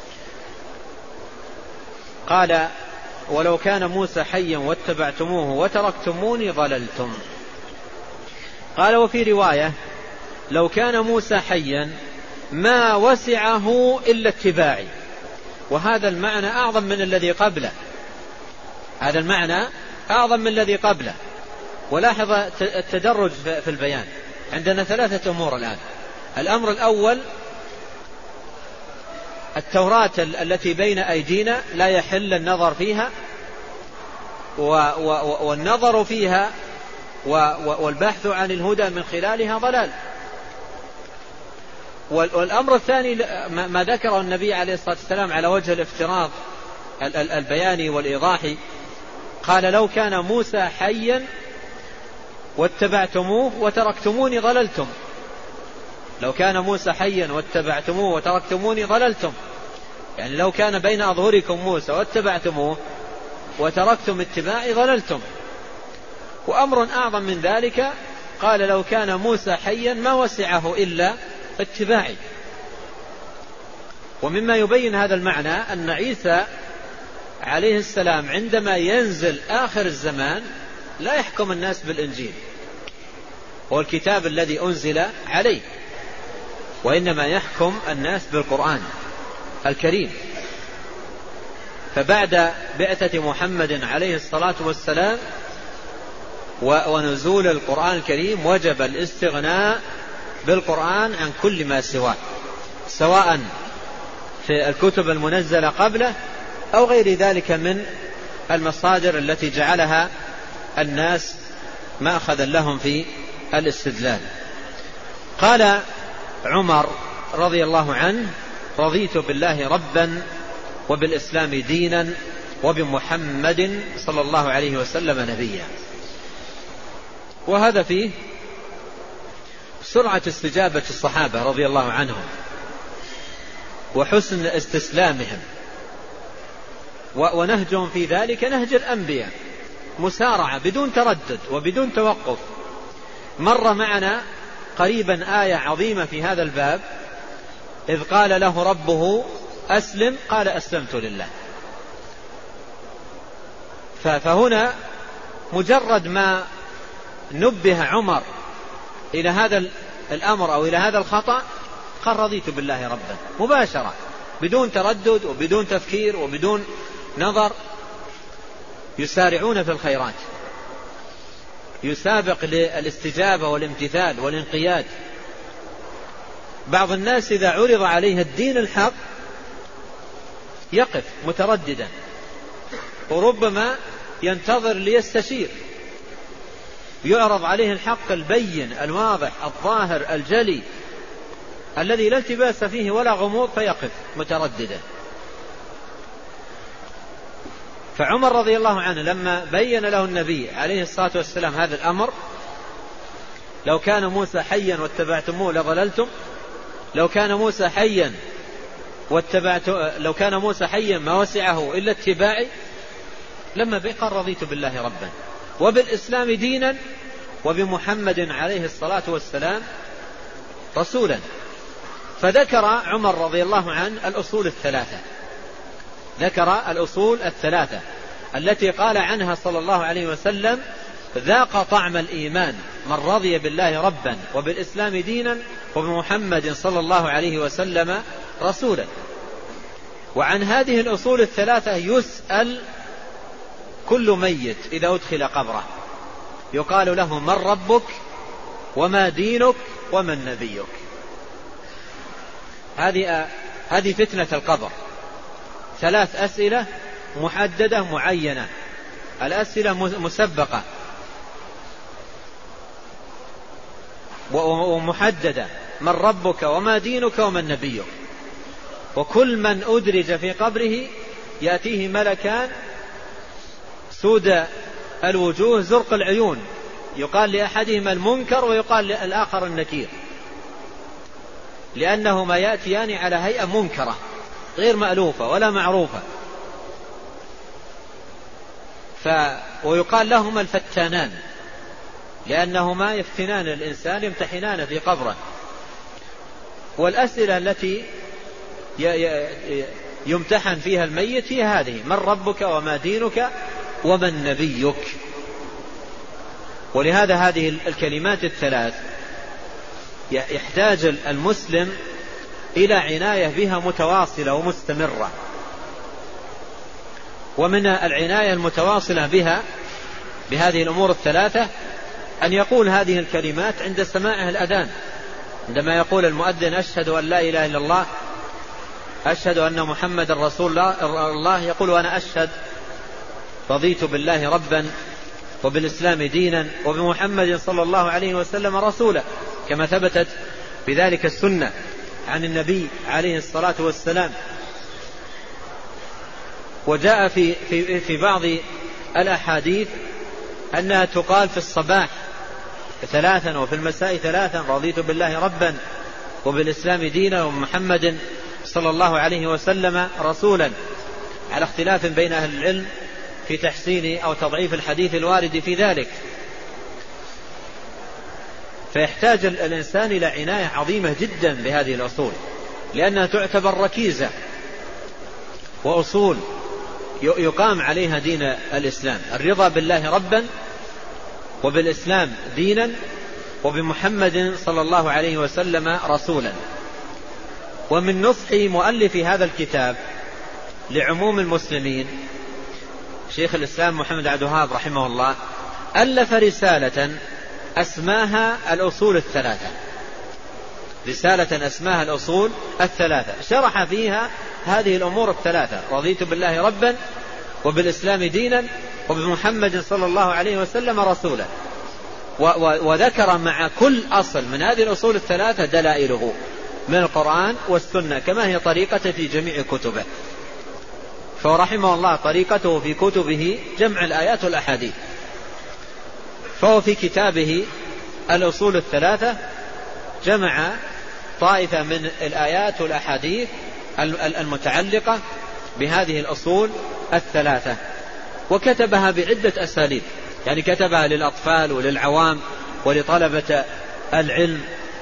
قال: ولو كان موسى حيا واتبعتموه وتركتموني ضللتم. قال: وفي رواية: لو كان موسى حيا ما وسعه إلا اتباعي. وهذا المعنى أعظم من الذي قبله، هذا المعنى أعظم من الذي قبله. ولاحظ التدرج في البيان. عندنا ثلاثة أمور الآن. الأمر الأول: التوراة التي بين أيدينا لا يحل النظر فيها، والنظر فيها والبحث عن الهدى من خلالها ضلال. والأمر الثاني ما ذكره النبي عليه الصلاة والسلام على وجه الافتراض البياني والإيضاحي، قال لو كان موسى حيا واتبعتموه وتركتموني ضللتم. لو كان موسى حيا واتبعتموه وتركتموني ضللتم، يعني لو كان بين أظهركم موسى واتبعتموه وتركتم اتباعي ضللتم. وأمر أعظم من ذلك قال لو كان موسى حيا ما وسعه إلا اتباعي. ومما يبين هذا المعنى أن عيسى عليه السلام عندما ينزل آخر الزمان لا يحكم الناس بالإنجيل هو الكتاب الذي أنزل عليه، وإنما يحكم الناس بالقرآن الكريم. فبعد بعثة محمد عليه الصلاة والسلام ونزول القرآن الكريم وجب الاستغناء بالقرآن عن كل ما سواه، سواء في الكتب المنزلة قبله أو غير ذلك من المصادر التي جعلها الناس مأخذا لهم في الاستدلال. قال عمر رضي الله عنه: رضيت بالله ربا وبالإسلام دينا وبمحمد صلى الله عليه وسلم نبيا. وهذا فيه سرعة استجابة الصحابة رضي الله عنهم وحسن استسلامهم، ونهجهم في ذلك نهج الأنبياء، مسارعة بدون تردد وبدون توقف. مر معنا قريبا آية عظيمة في هذا الباب، إذ قال له ربه أسلم قال أسلمت لله. فهنا مجرد ما نبه عمر إلى هذا الأمر أو إلى هذا الخطأ قال رضيت بالله ربا مباشرة، بدون تردد وبدون تفكير وبدون نظر. يسارعون في الخيرات، يسابق للاستجابة والامتثال والانقياد. بعض الناس إذا عرض عليه الدين الحق يقف مترددا، وربما ينتظر ليستشير. يعرض عليه الحق البين الواضح الظاهر الجلي الذي لا التباس فيه ولا غموض فيقف مترددا. فعمر رضي الله عنه لما بين له النبي عليه الصلاة والسلام هذا الأمر: لو كان موسى حيا واتبعتموه لضللتم، لو كان موسى حيا واتبعت لو كان موسى حيا ما وسعه إلا اتباعي، لما قال رضيت بالله ربا وبالإسلام دينا وبمحمد عليه الصلاة والسلام رسولا. فذكر عمر رضي الله عنه الأصول الثلاثة، ذكر الأصول الثلاثة التي قال عنها صلى الله عليه وسلم: ذاق طعم الإيمان من رضي بالله ربا وبالإسلام دينا وبمحمد صلى الله عليه وسلم رسولا. وعن هذه الأصول الثلاثة يسأل كل ميت إذا أدخل قبره، يقال له: من ربك وما دينك ومن نبيك. هذه هذه فتنة القبر، ثلاث أسئلة محددة معينة، الأسئلة مسبقة ومحددة: من ربك وما دينك ومن نبيك. وكل من أدرج في قبره يأتيه ملكان سود الوجوه زرق العيون، يقال لأحدهما المنكر ويقال للآخر النكير، لأنهما يأتيان على هيئة منكرة غير مألوفة ولا معروفة. ف... ويقال لهما الفتانان، لأنهما يفتنان الإنسان، يمتحنان في قبره. والأسئلة التي يمتحن فيها الميت هي هذه: من ربك وما دينك ومن نبيك. ولهذا هذه الكلمات الثلاث يحتاج المسلم إلى عناية بها متواصلة ومستمرة. ومن العناية المتواصلة بها بهذه الأمور الثلاثة أن يقول هذه الكلمات عند سماعه الأذان، عندما يقول المؤذن: أشهد أن لا إله إلا الله، أشهد أن محمد رسول الله، يقول: وأنا أشهد رضيت بالله ربا وبالإسلام دينا وبمحمد صلى الله عليه وسلم رسولا، كما ثبتت بذلك السنة عن النبي عليه الصلاة والسلام. وجاء في, في, في بعض الأحاديث أنها تقال في الصباح ثلاثا وفي المساء ثلاثا: رضيت بالله ربا وبالإسلام دينا ومحمد صلى الله عليه وسلم رسولا، على اختلاف بين أهل العلم في تحسين أو تضعيف الحديث الوارد في ذلك. فيحتاج الإنسان إلى عناية عظيمة جدا بهذه الأصول، لأنها تعتبر ركيزة وأصول يقام عليها دين الإسلام: الرضا بالله ربا وبالإسلام دينا وبمحمد صلى الله عليه وسلم رسولا. ومن نصح مؤلف هذا الكتاب لعموم المسلمين شيخ الإسلام محمد عبد الوهاب رحمه الله ألف رسالة أسماها الأصول الثلاثة، رسالة أسماها الأصول الثلاثة، شرح فيها هذه الأمور الثلاثة: رضيت بالله ربا وبالإسلام دينا وبمحمد صلى الله عليه وسلم رسولا. وذكر مع كل أصل من هذه الأصول الثلاثة دلائله من القرآن والسنة، كما هي طريقة في جميع كتبه. فرحمه الله طريقته في كتبه جمع الآيات والأحاديث، فهو في كتابه الأصول الثلاثة جمع طائفة من الآيات والأحاديث المتعلقة بهذه الأصول الثلاثة، وكتبها بعدة أساليب، يعني كتبها للأطفال وللعوام ولطلبة العلم.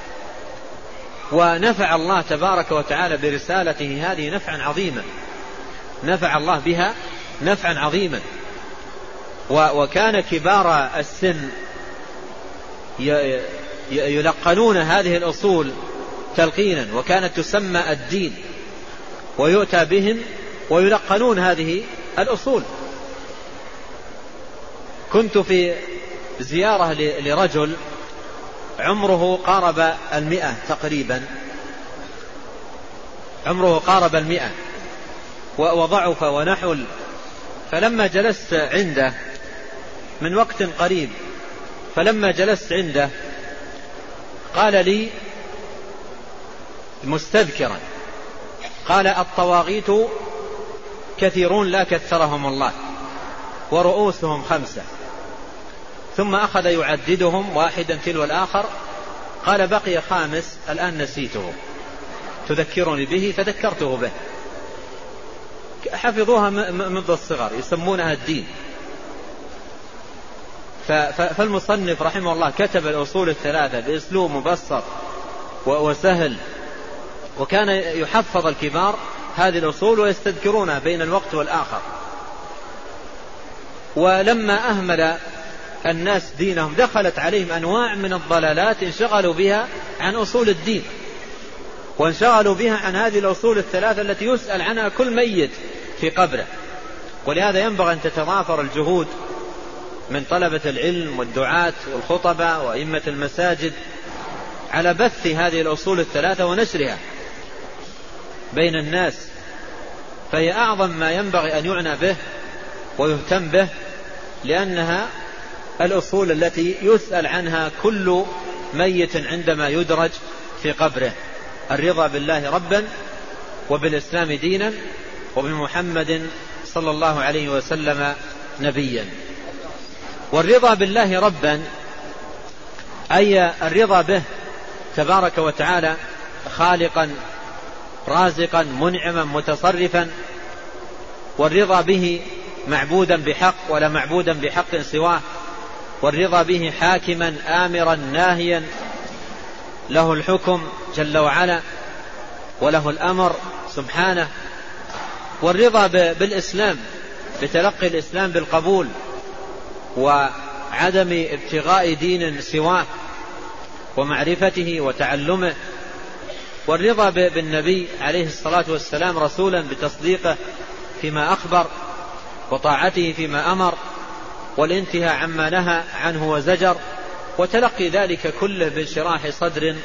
ونفع الله تبارك وتعالى برسالته هذه نفعا عظيما، نفع الله بها نفعا عظيما. وكان كبار السن يلقنون هذه الأصول تلقينا، وكانت تسمى الدين، ويؤتى بهم ويلقنون هذه الأصول. كنت في زيارة لرجل عمره قارب المئة تقريبا، عمره قارب المئة وضعف ونحل، فلما جلست عنده من وقت قريب، فلما جلست عنده قال لي مستذكرا، قال: الطواغيت كثيرون لا كثرهم الله، ورؤوسهم خمسة. ثم أخذ يعددهم واحدا تلو الآخر، قال: بقي خامس الآن نسيته، تذكرني به فذكرته به. حفظوها منذ الصغر، يسمونها الدين. فالمصنف رحمه الله كتب الأصول الثلاثة بأسلوب مبسط وسهل، وكان يحفظ الكبار هذه الأصول ويستذكرونها بين الوقت والآخر. ولما أهمل الناس دينهم دخلت عليهم أنواع من الضلالات انشغلوا بها عن أصول الدين، وانشغلوا بها عن هذه الأصول الثلاثة التي يسأل عنها كل ميت في قبره. ولهذا ينبغي أن تتضافر الجهود من طلبة العلم والدعاة والخطبة وأئمة المساجد على بث هذه الأصول الثلاثة ونشرها بين الناس، فهي أعظم ما ينبغي أن يعنى به ويهتم به، لأنها الأصول التي يسأل عنها كل ميت عندما يدرج في قبره: الرضا بالله ربا وبالإسلام دينا وبمحمد صلى الله عليه وسلم نبيا. والرضا بالله ربا أي الرضا به تبارك وتعالى خالقا رازقا منعما متصرفا، والرضا به معبودا بحق ولا معبودا بحق سواه، والرضا به حاكما آمرا ناهيا، له الحكم جل وعلا وله الأمر سبحانه. والرضا بالإسلام بتلقي الإسلام بالقبول وعدم ابتغاء دين سواه ومعرفته وتعلمه. والرضا بالنبي عليه الصلاة والسلام رسولا بتصديقه فيما أخبر وطاعته فيما أمر، والانتهاء عما نهى عنه وزجر، وتلقي ذلك كله بانشراح صدر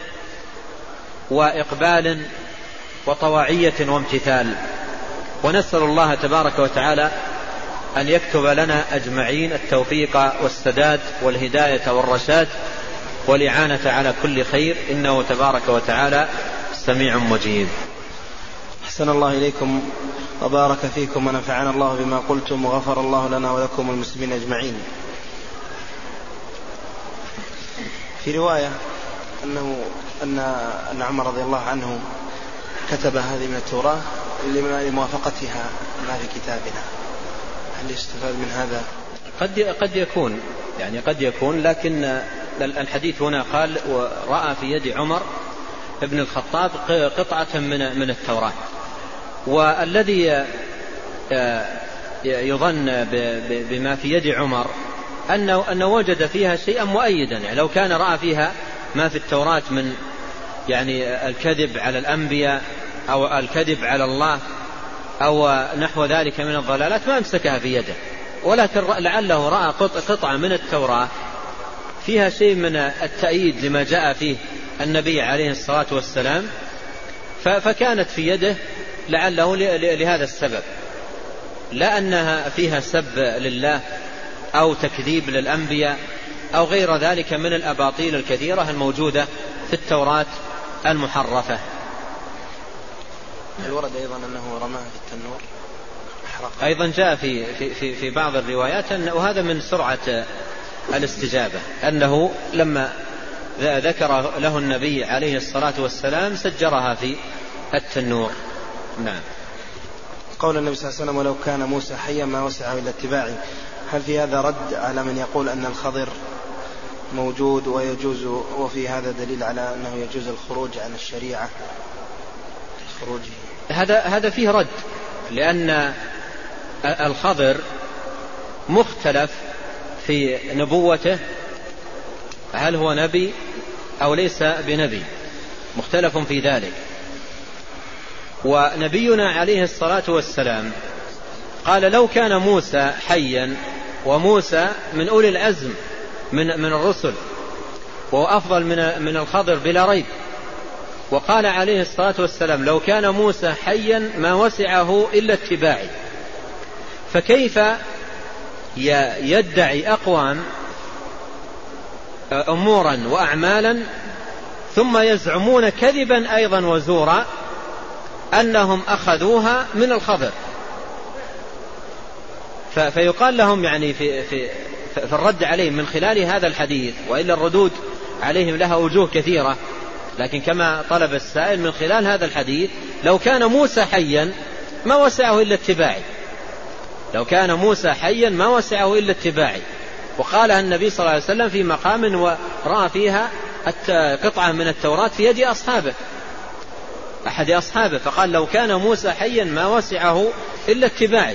وإقبال وطواعية وامتثال. ونسأل الله تبارك وتعالى أن يكتب لنا أجمعين التوفيق والسداد والهداية والرشاد والإعانة على كل خير، إنه تبارك وتعالى سميع مجيب. أحسن الله إليكم وبارك فيكم ونفعنا الله بما قلتم وغفر الله لنا ولكم المسلمين أجمعين. في رواية أنه أن أن عمر رضي الله عنه كتب هذه من التوراة لموافقتها ما في كتابنا، هل يستفاد من هذا؟ قد قد يكون يعني قد يكون لكن الحديث هنا قال ورأى في يد عمر ابن الخطاب قطعة من من التوراة، والذي يظن بما في يد عمر أنه, أنه وجد فيها شيئا مؤيدا، يعني لو كان رأى فيها ما في التوراة من يعني الكذب على الأنبياء أو الكذب على الله أو نحو ذلك من الضلالات ما امسكها في يده، ولكن لعله رأى قطعة من التوراة فيها شيء من التأييد لما جاء فيه النبي عليه الصلاة والسلام فكانت في يده لعله لهذا السبب، لا أنها فيها سب لله أو تكذيب للأنبياء أو غير ذلك من الأباطيل الكثيرة الموجودة في التوراة المحرفة. الورد أيضا أنه رماها في التنور أحرقها. أيضا جاء في, في, في بعض الروايات أن وهذا من سرعة الاستجابة أنه لما ذكر له النبي عليه الصلاة والسلام سجرها في التنور. نعم. قول النبي صلى الله عليه وسلم ولو كان موسى حيا ما وسعه إلا اتباعي، هل في هذا رد على من يقول أن الخضر موجود ويجوز، وفي هذا دليل على أنه يجوز الخروج عن الشريعة خروجه؟ هذا هذا فيه رد، لأن الخضر مختلف في نبوته، هل هو نبي أو ليس بنبي، مختلف في ذلك. ونبينا عليه الصلاة والسلام قال لو كان موسى حيا، وموسى من أولي العزم من من الرسل وهو أفضل من من الخضر بلا ريب، وقال عليه الصلاة والسلام لو كان موسى حيا ما وسعه إلا اتباعي. فكيف يدعي أقوام أمورا وأعمالا ثم يزعمون كذبا أيضا وزورا أنهم أخذوها من الخضر؟ فيقال لهم يعني في, في, في الرد عليهم من خلال هذا الحديث، وإلا الردود عليهم لها وجوه كثيرة، لكن كما طلب السائل من خلال هذا الحديث لو كان موسى حيا ما وسعه إلا اتباعي، لو كان موسى حيا ما وسعه إلا اتباعي. وقالها النبي صلى الله عليه وسلم في مقام ورأى فيها قطعة من التوراة في يد أصحابه أحد أصحابه، فقال لو كان موسى حيا ما وسعه إلا اتباعي.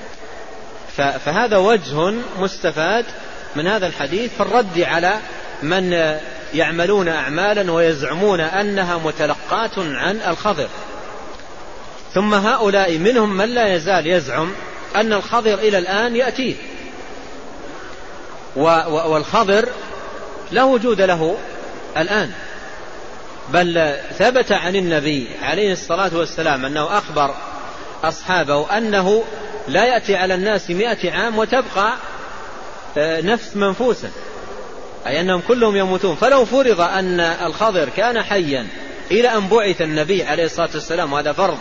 فهذا وجه مستفاد من هذا الحديث في الرد على من يعملون أعمالا ويزعمون أنها متلقاة عن الخضر. ثم هؤلاء منهم من لا يزال يزعم أن الخضر إلى الآن يأتيه، والخضر لا وجود له الآن، بل ثبت عن النبي عليه الصلاة والسلام أنه أخبر أصحابه أنه لا يأتي على الناس مئة عام وتبقى نفس منفوسة، أي أنهم كلهم يموتون. فلو فرض أن الخضر كان حيا إلى أن بعث النبي عليه الصلاة والسلام، وهذا فرض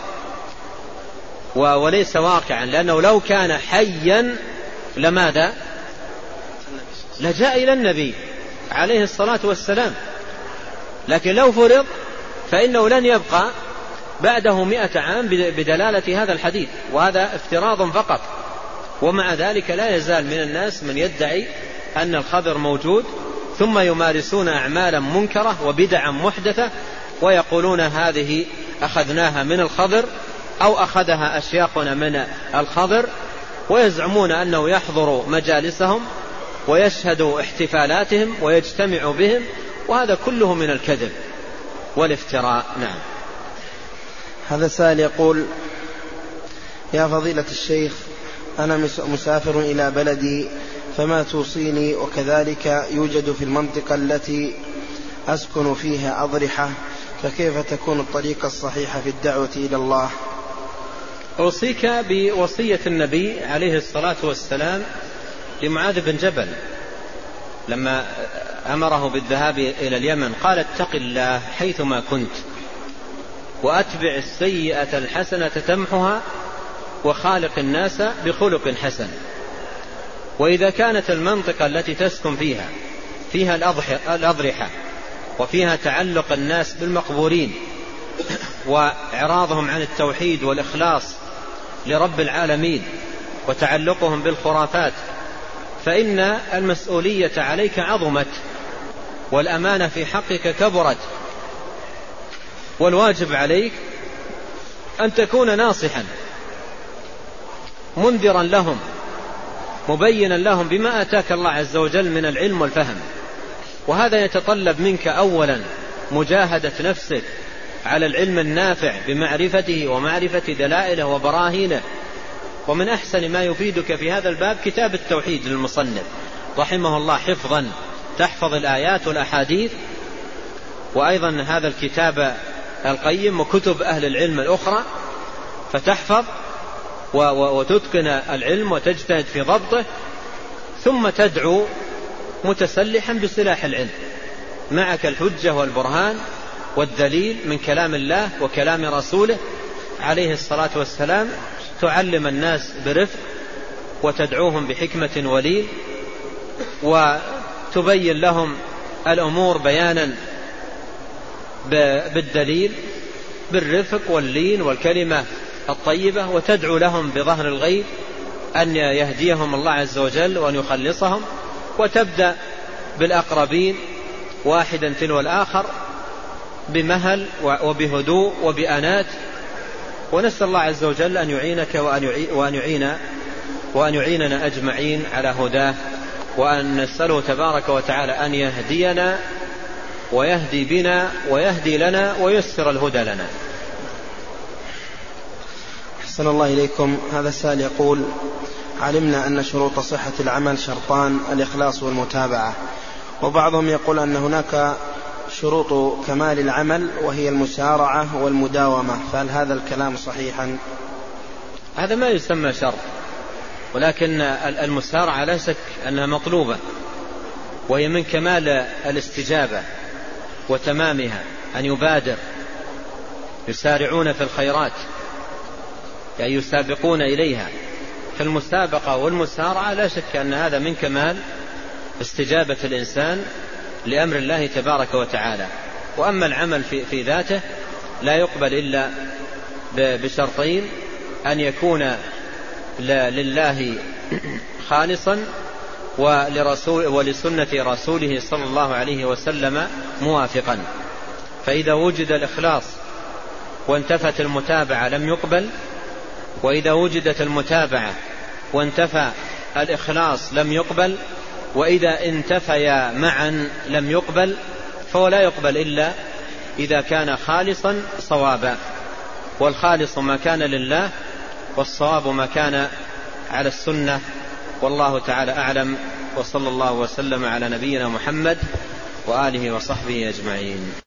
وليس واقعا، لأنه لو كان حيا لماذا؟ لجاء إلى النبي عليه الصلاة والسلام، لكن لو فرض فإنه لن يبقى بعده مئة عام بدلالة هذا الحديث، وهذا افتراض فقط. ومع ذلك لا يزال من الناس من يدعي أن الخضر موجود، ثم يمارسون أعمالا منكرة وبدعا محدثة ويقولون هذه أخذناها من الخضر أو أخذها أشياخنا من الخضر، ويزعمون أنه يحضر مجالسهم ويشهد احتفالاتهم ويجتمع بهم، وهذا كله من الكذب والافتراء. نعم. هذا سائل يقول: يا فضيلة الشيخ، أنا مسافر إلى بلدي فما توصيني، وكذلك يوجد في المنطقة التي أسكن فيها أضرحة، فكيف تكون الطريقة الصحيحة في الدعوة إلى الله؟ أوصيك بوصية النبي عليه الصلاة والسلام لمعاذ بن جبل لما أمره بالذهاب إلى اليمن، قال اتق الله حيثما كنت وأتبع السيئة الحسنة تمحها وخالق الناس بخلق حسن. وإذا كانت المنطقة التي تسكن فيها فيها الأضرحة وفيها تعلق الناس بالمقبورين وإعراضهم عن التوحيد والإخلاص لرب العالمين وتعلقهم بالخرافات، فإن المسؤولية عليك عظمت والأمانة في حقك كبرت، والواجب عليك أن تكون ناصحا منذرا لهم مبينا لهم بما آتاك الله عز وجل من العلم والفهم. وهذا يتطلب منك أولا مجاهدة نفسك على العلم النافع بمعرفته ومعرفة دلائله وبراهينه. ومن أحسن ما يفيدك في هذا الباب كتاب التوحيد للمصنف رحمه الله حفظا، تحفظ الآيات والأحاديث، وأيضا هذا الكتاب القيم وكتب أهل العلم الأخرى، فتحفظ وتتقن العلم وتجتهد في ضبطه، ثم تدعو متسلحا بسلاح العلم معك الحجة والبرهان والدليل من كلام الله وكلام رسوله عليه الصلاة والسلام، تعلم الناس برفق وتدعوهم بحكمة ولين وتبين لهم الأمور بيانا بالدليل بالرفق واللين والكلمة الطيبة، وتدعو لهم بظهر الغيب أن يهديهم الله عز وجل وأن يخلصهم، وتبدأ بالأقربين واحدا تلو الآخر بمهل وبهدوء وبأنات. ونسأل الله عز وجل أن يعينك وأن يعين وأن يعيننا أجمعين على هداه، وأن نسأله تبارك وتعالى أن يهدينا ويهدي بنا ويهدي لنا ويسر الهدى لنا. أحسن الله إليكم. هذا السائل يقول: علمنا أن شروط صحة العمل شرطان: الإخلاص والمتابعة، وبعضهم يقول أن هناك شروط كمال العمل وهي المسارعة والمداومة، فهل هذا الكلام صحيحا؟ هذا ما يسمى شرط، ولكن المسارعة لا شك أنها مطلوبة، وهي من كمال الاستجابة وتمامها أن يبادر، يسارعون في الخيرات يعني يسابقون إليها. فالمسابقة والمسارعة لا شك أن هذا من كمال استجابة الإنسان لأمر الله تبارك وتعالى. وأما العمل في, في ذاته لا يقبل إلا بشرطين: أن يكون لله خالصا ولرسول ولسنة رسوله صلى الله عليه وسلم موافقا. فإذا وجد الإخلاص وانتفت المتابعة لم يقبل، وإذا وجدت المتابعة وانتفى الإخلاص لم يقبل، وإذا انتفيا معا لم يقبل. فهو لا يقبل إلا إذا كان خالصا صوابا، والخالص ما كان لله والصواب ما كان على السنة. والله تعالى أعلم، وصلى الله وسلم على نبينا محمد وآله وصحبه أجمعين.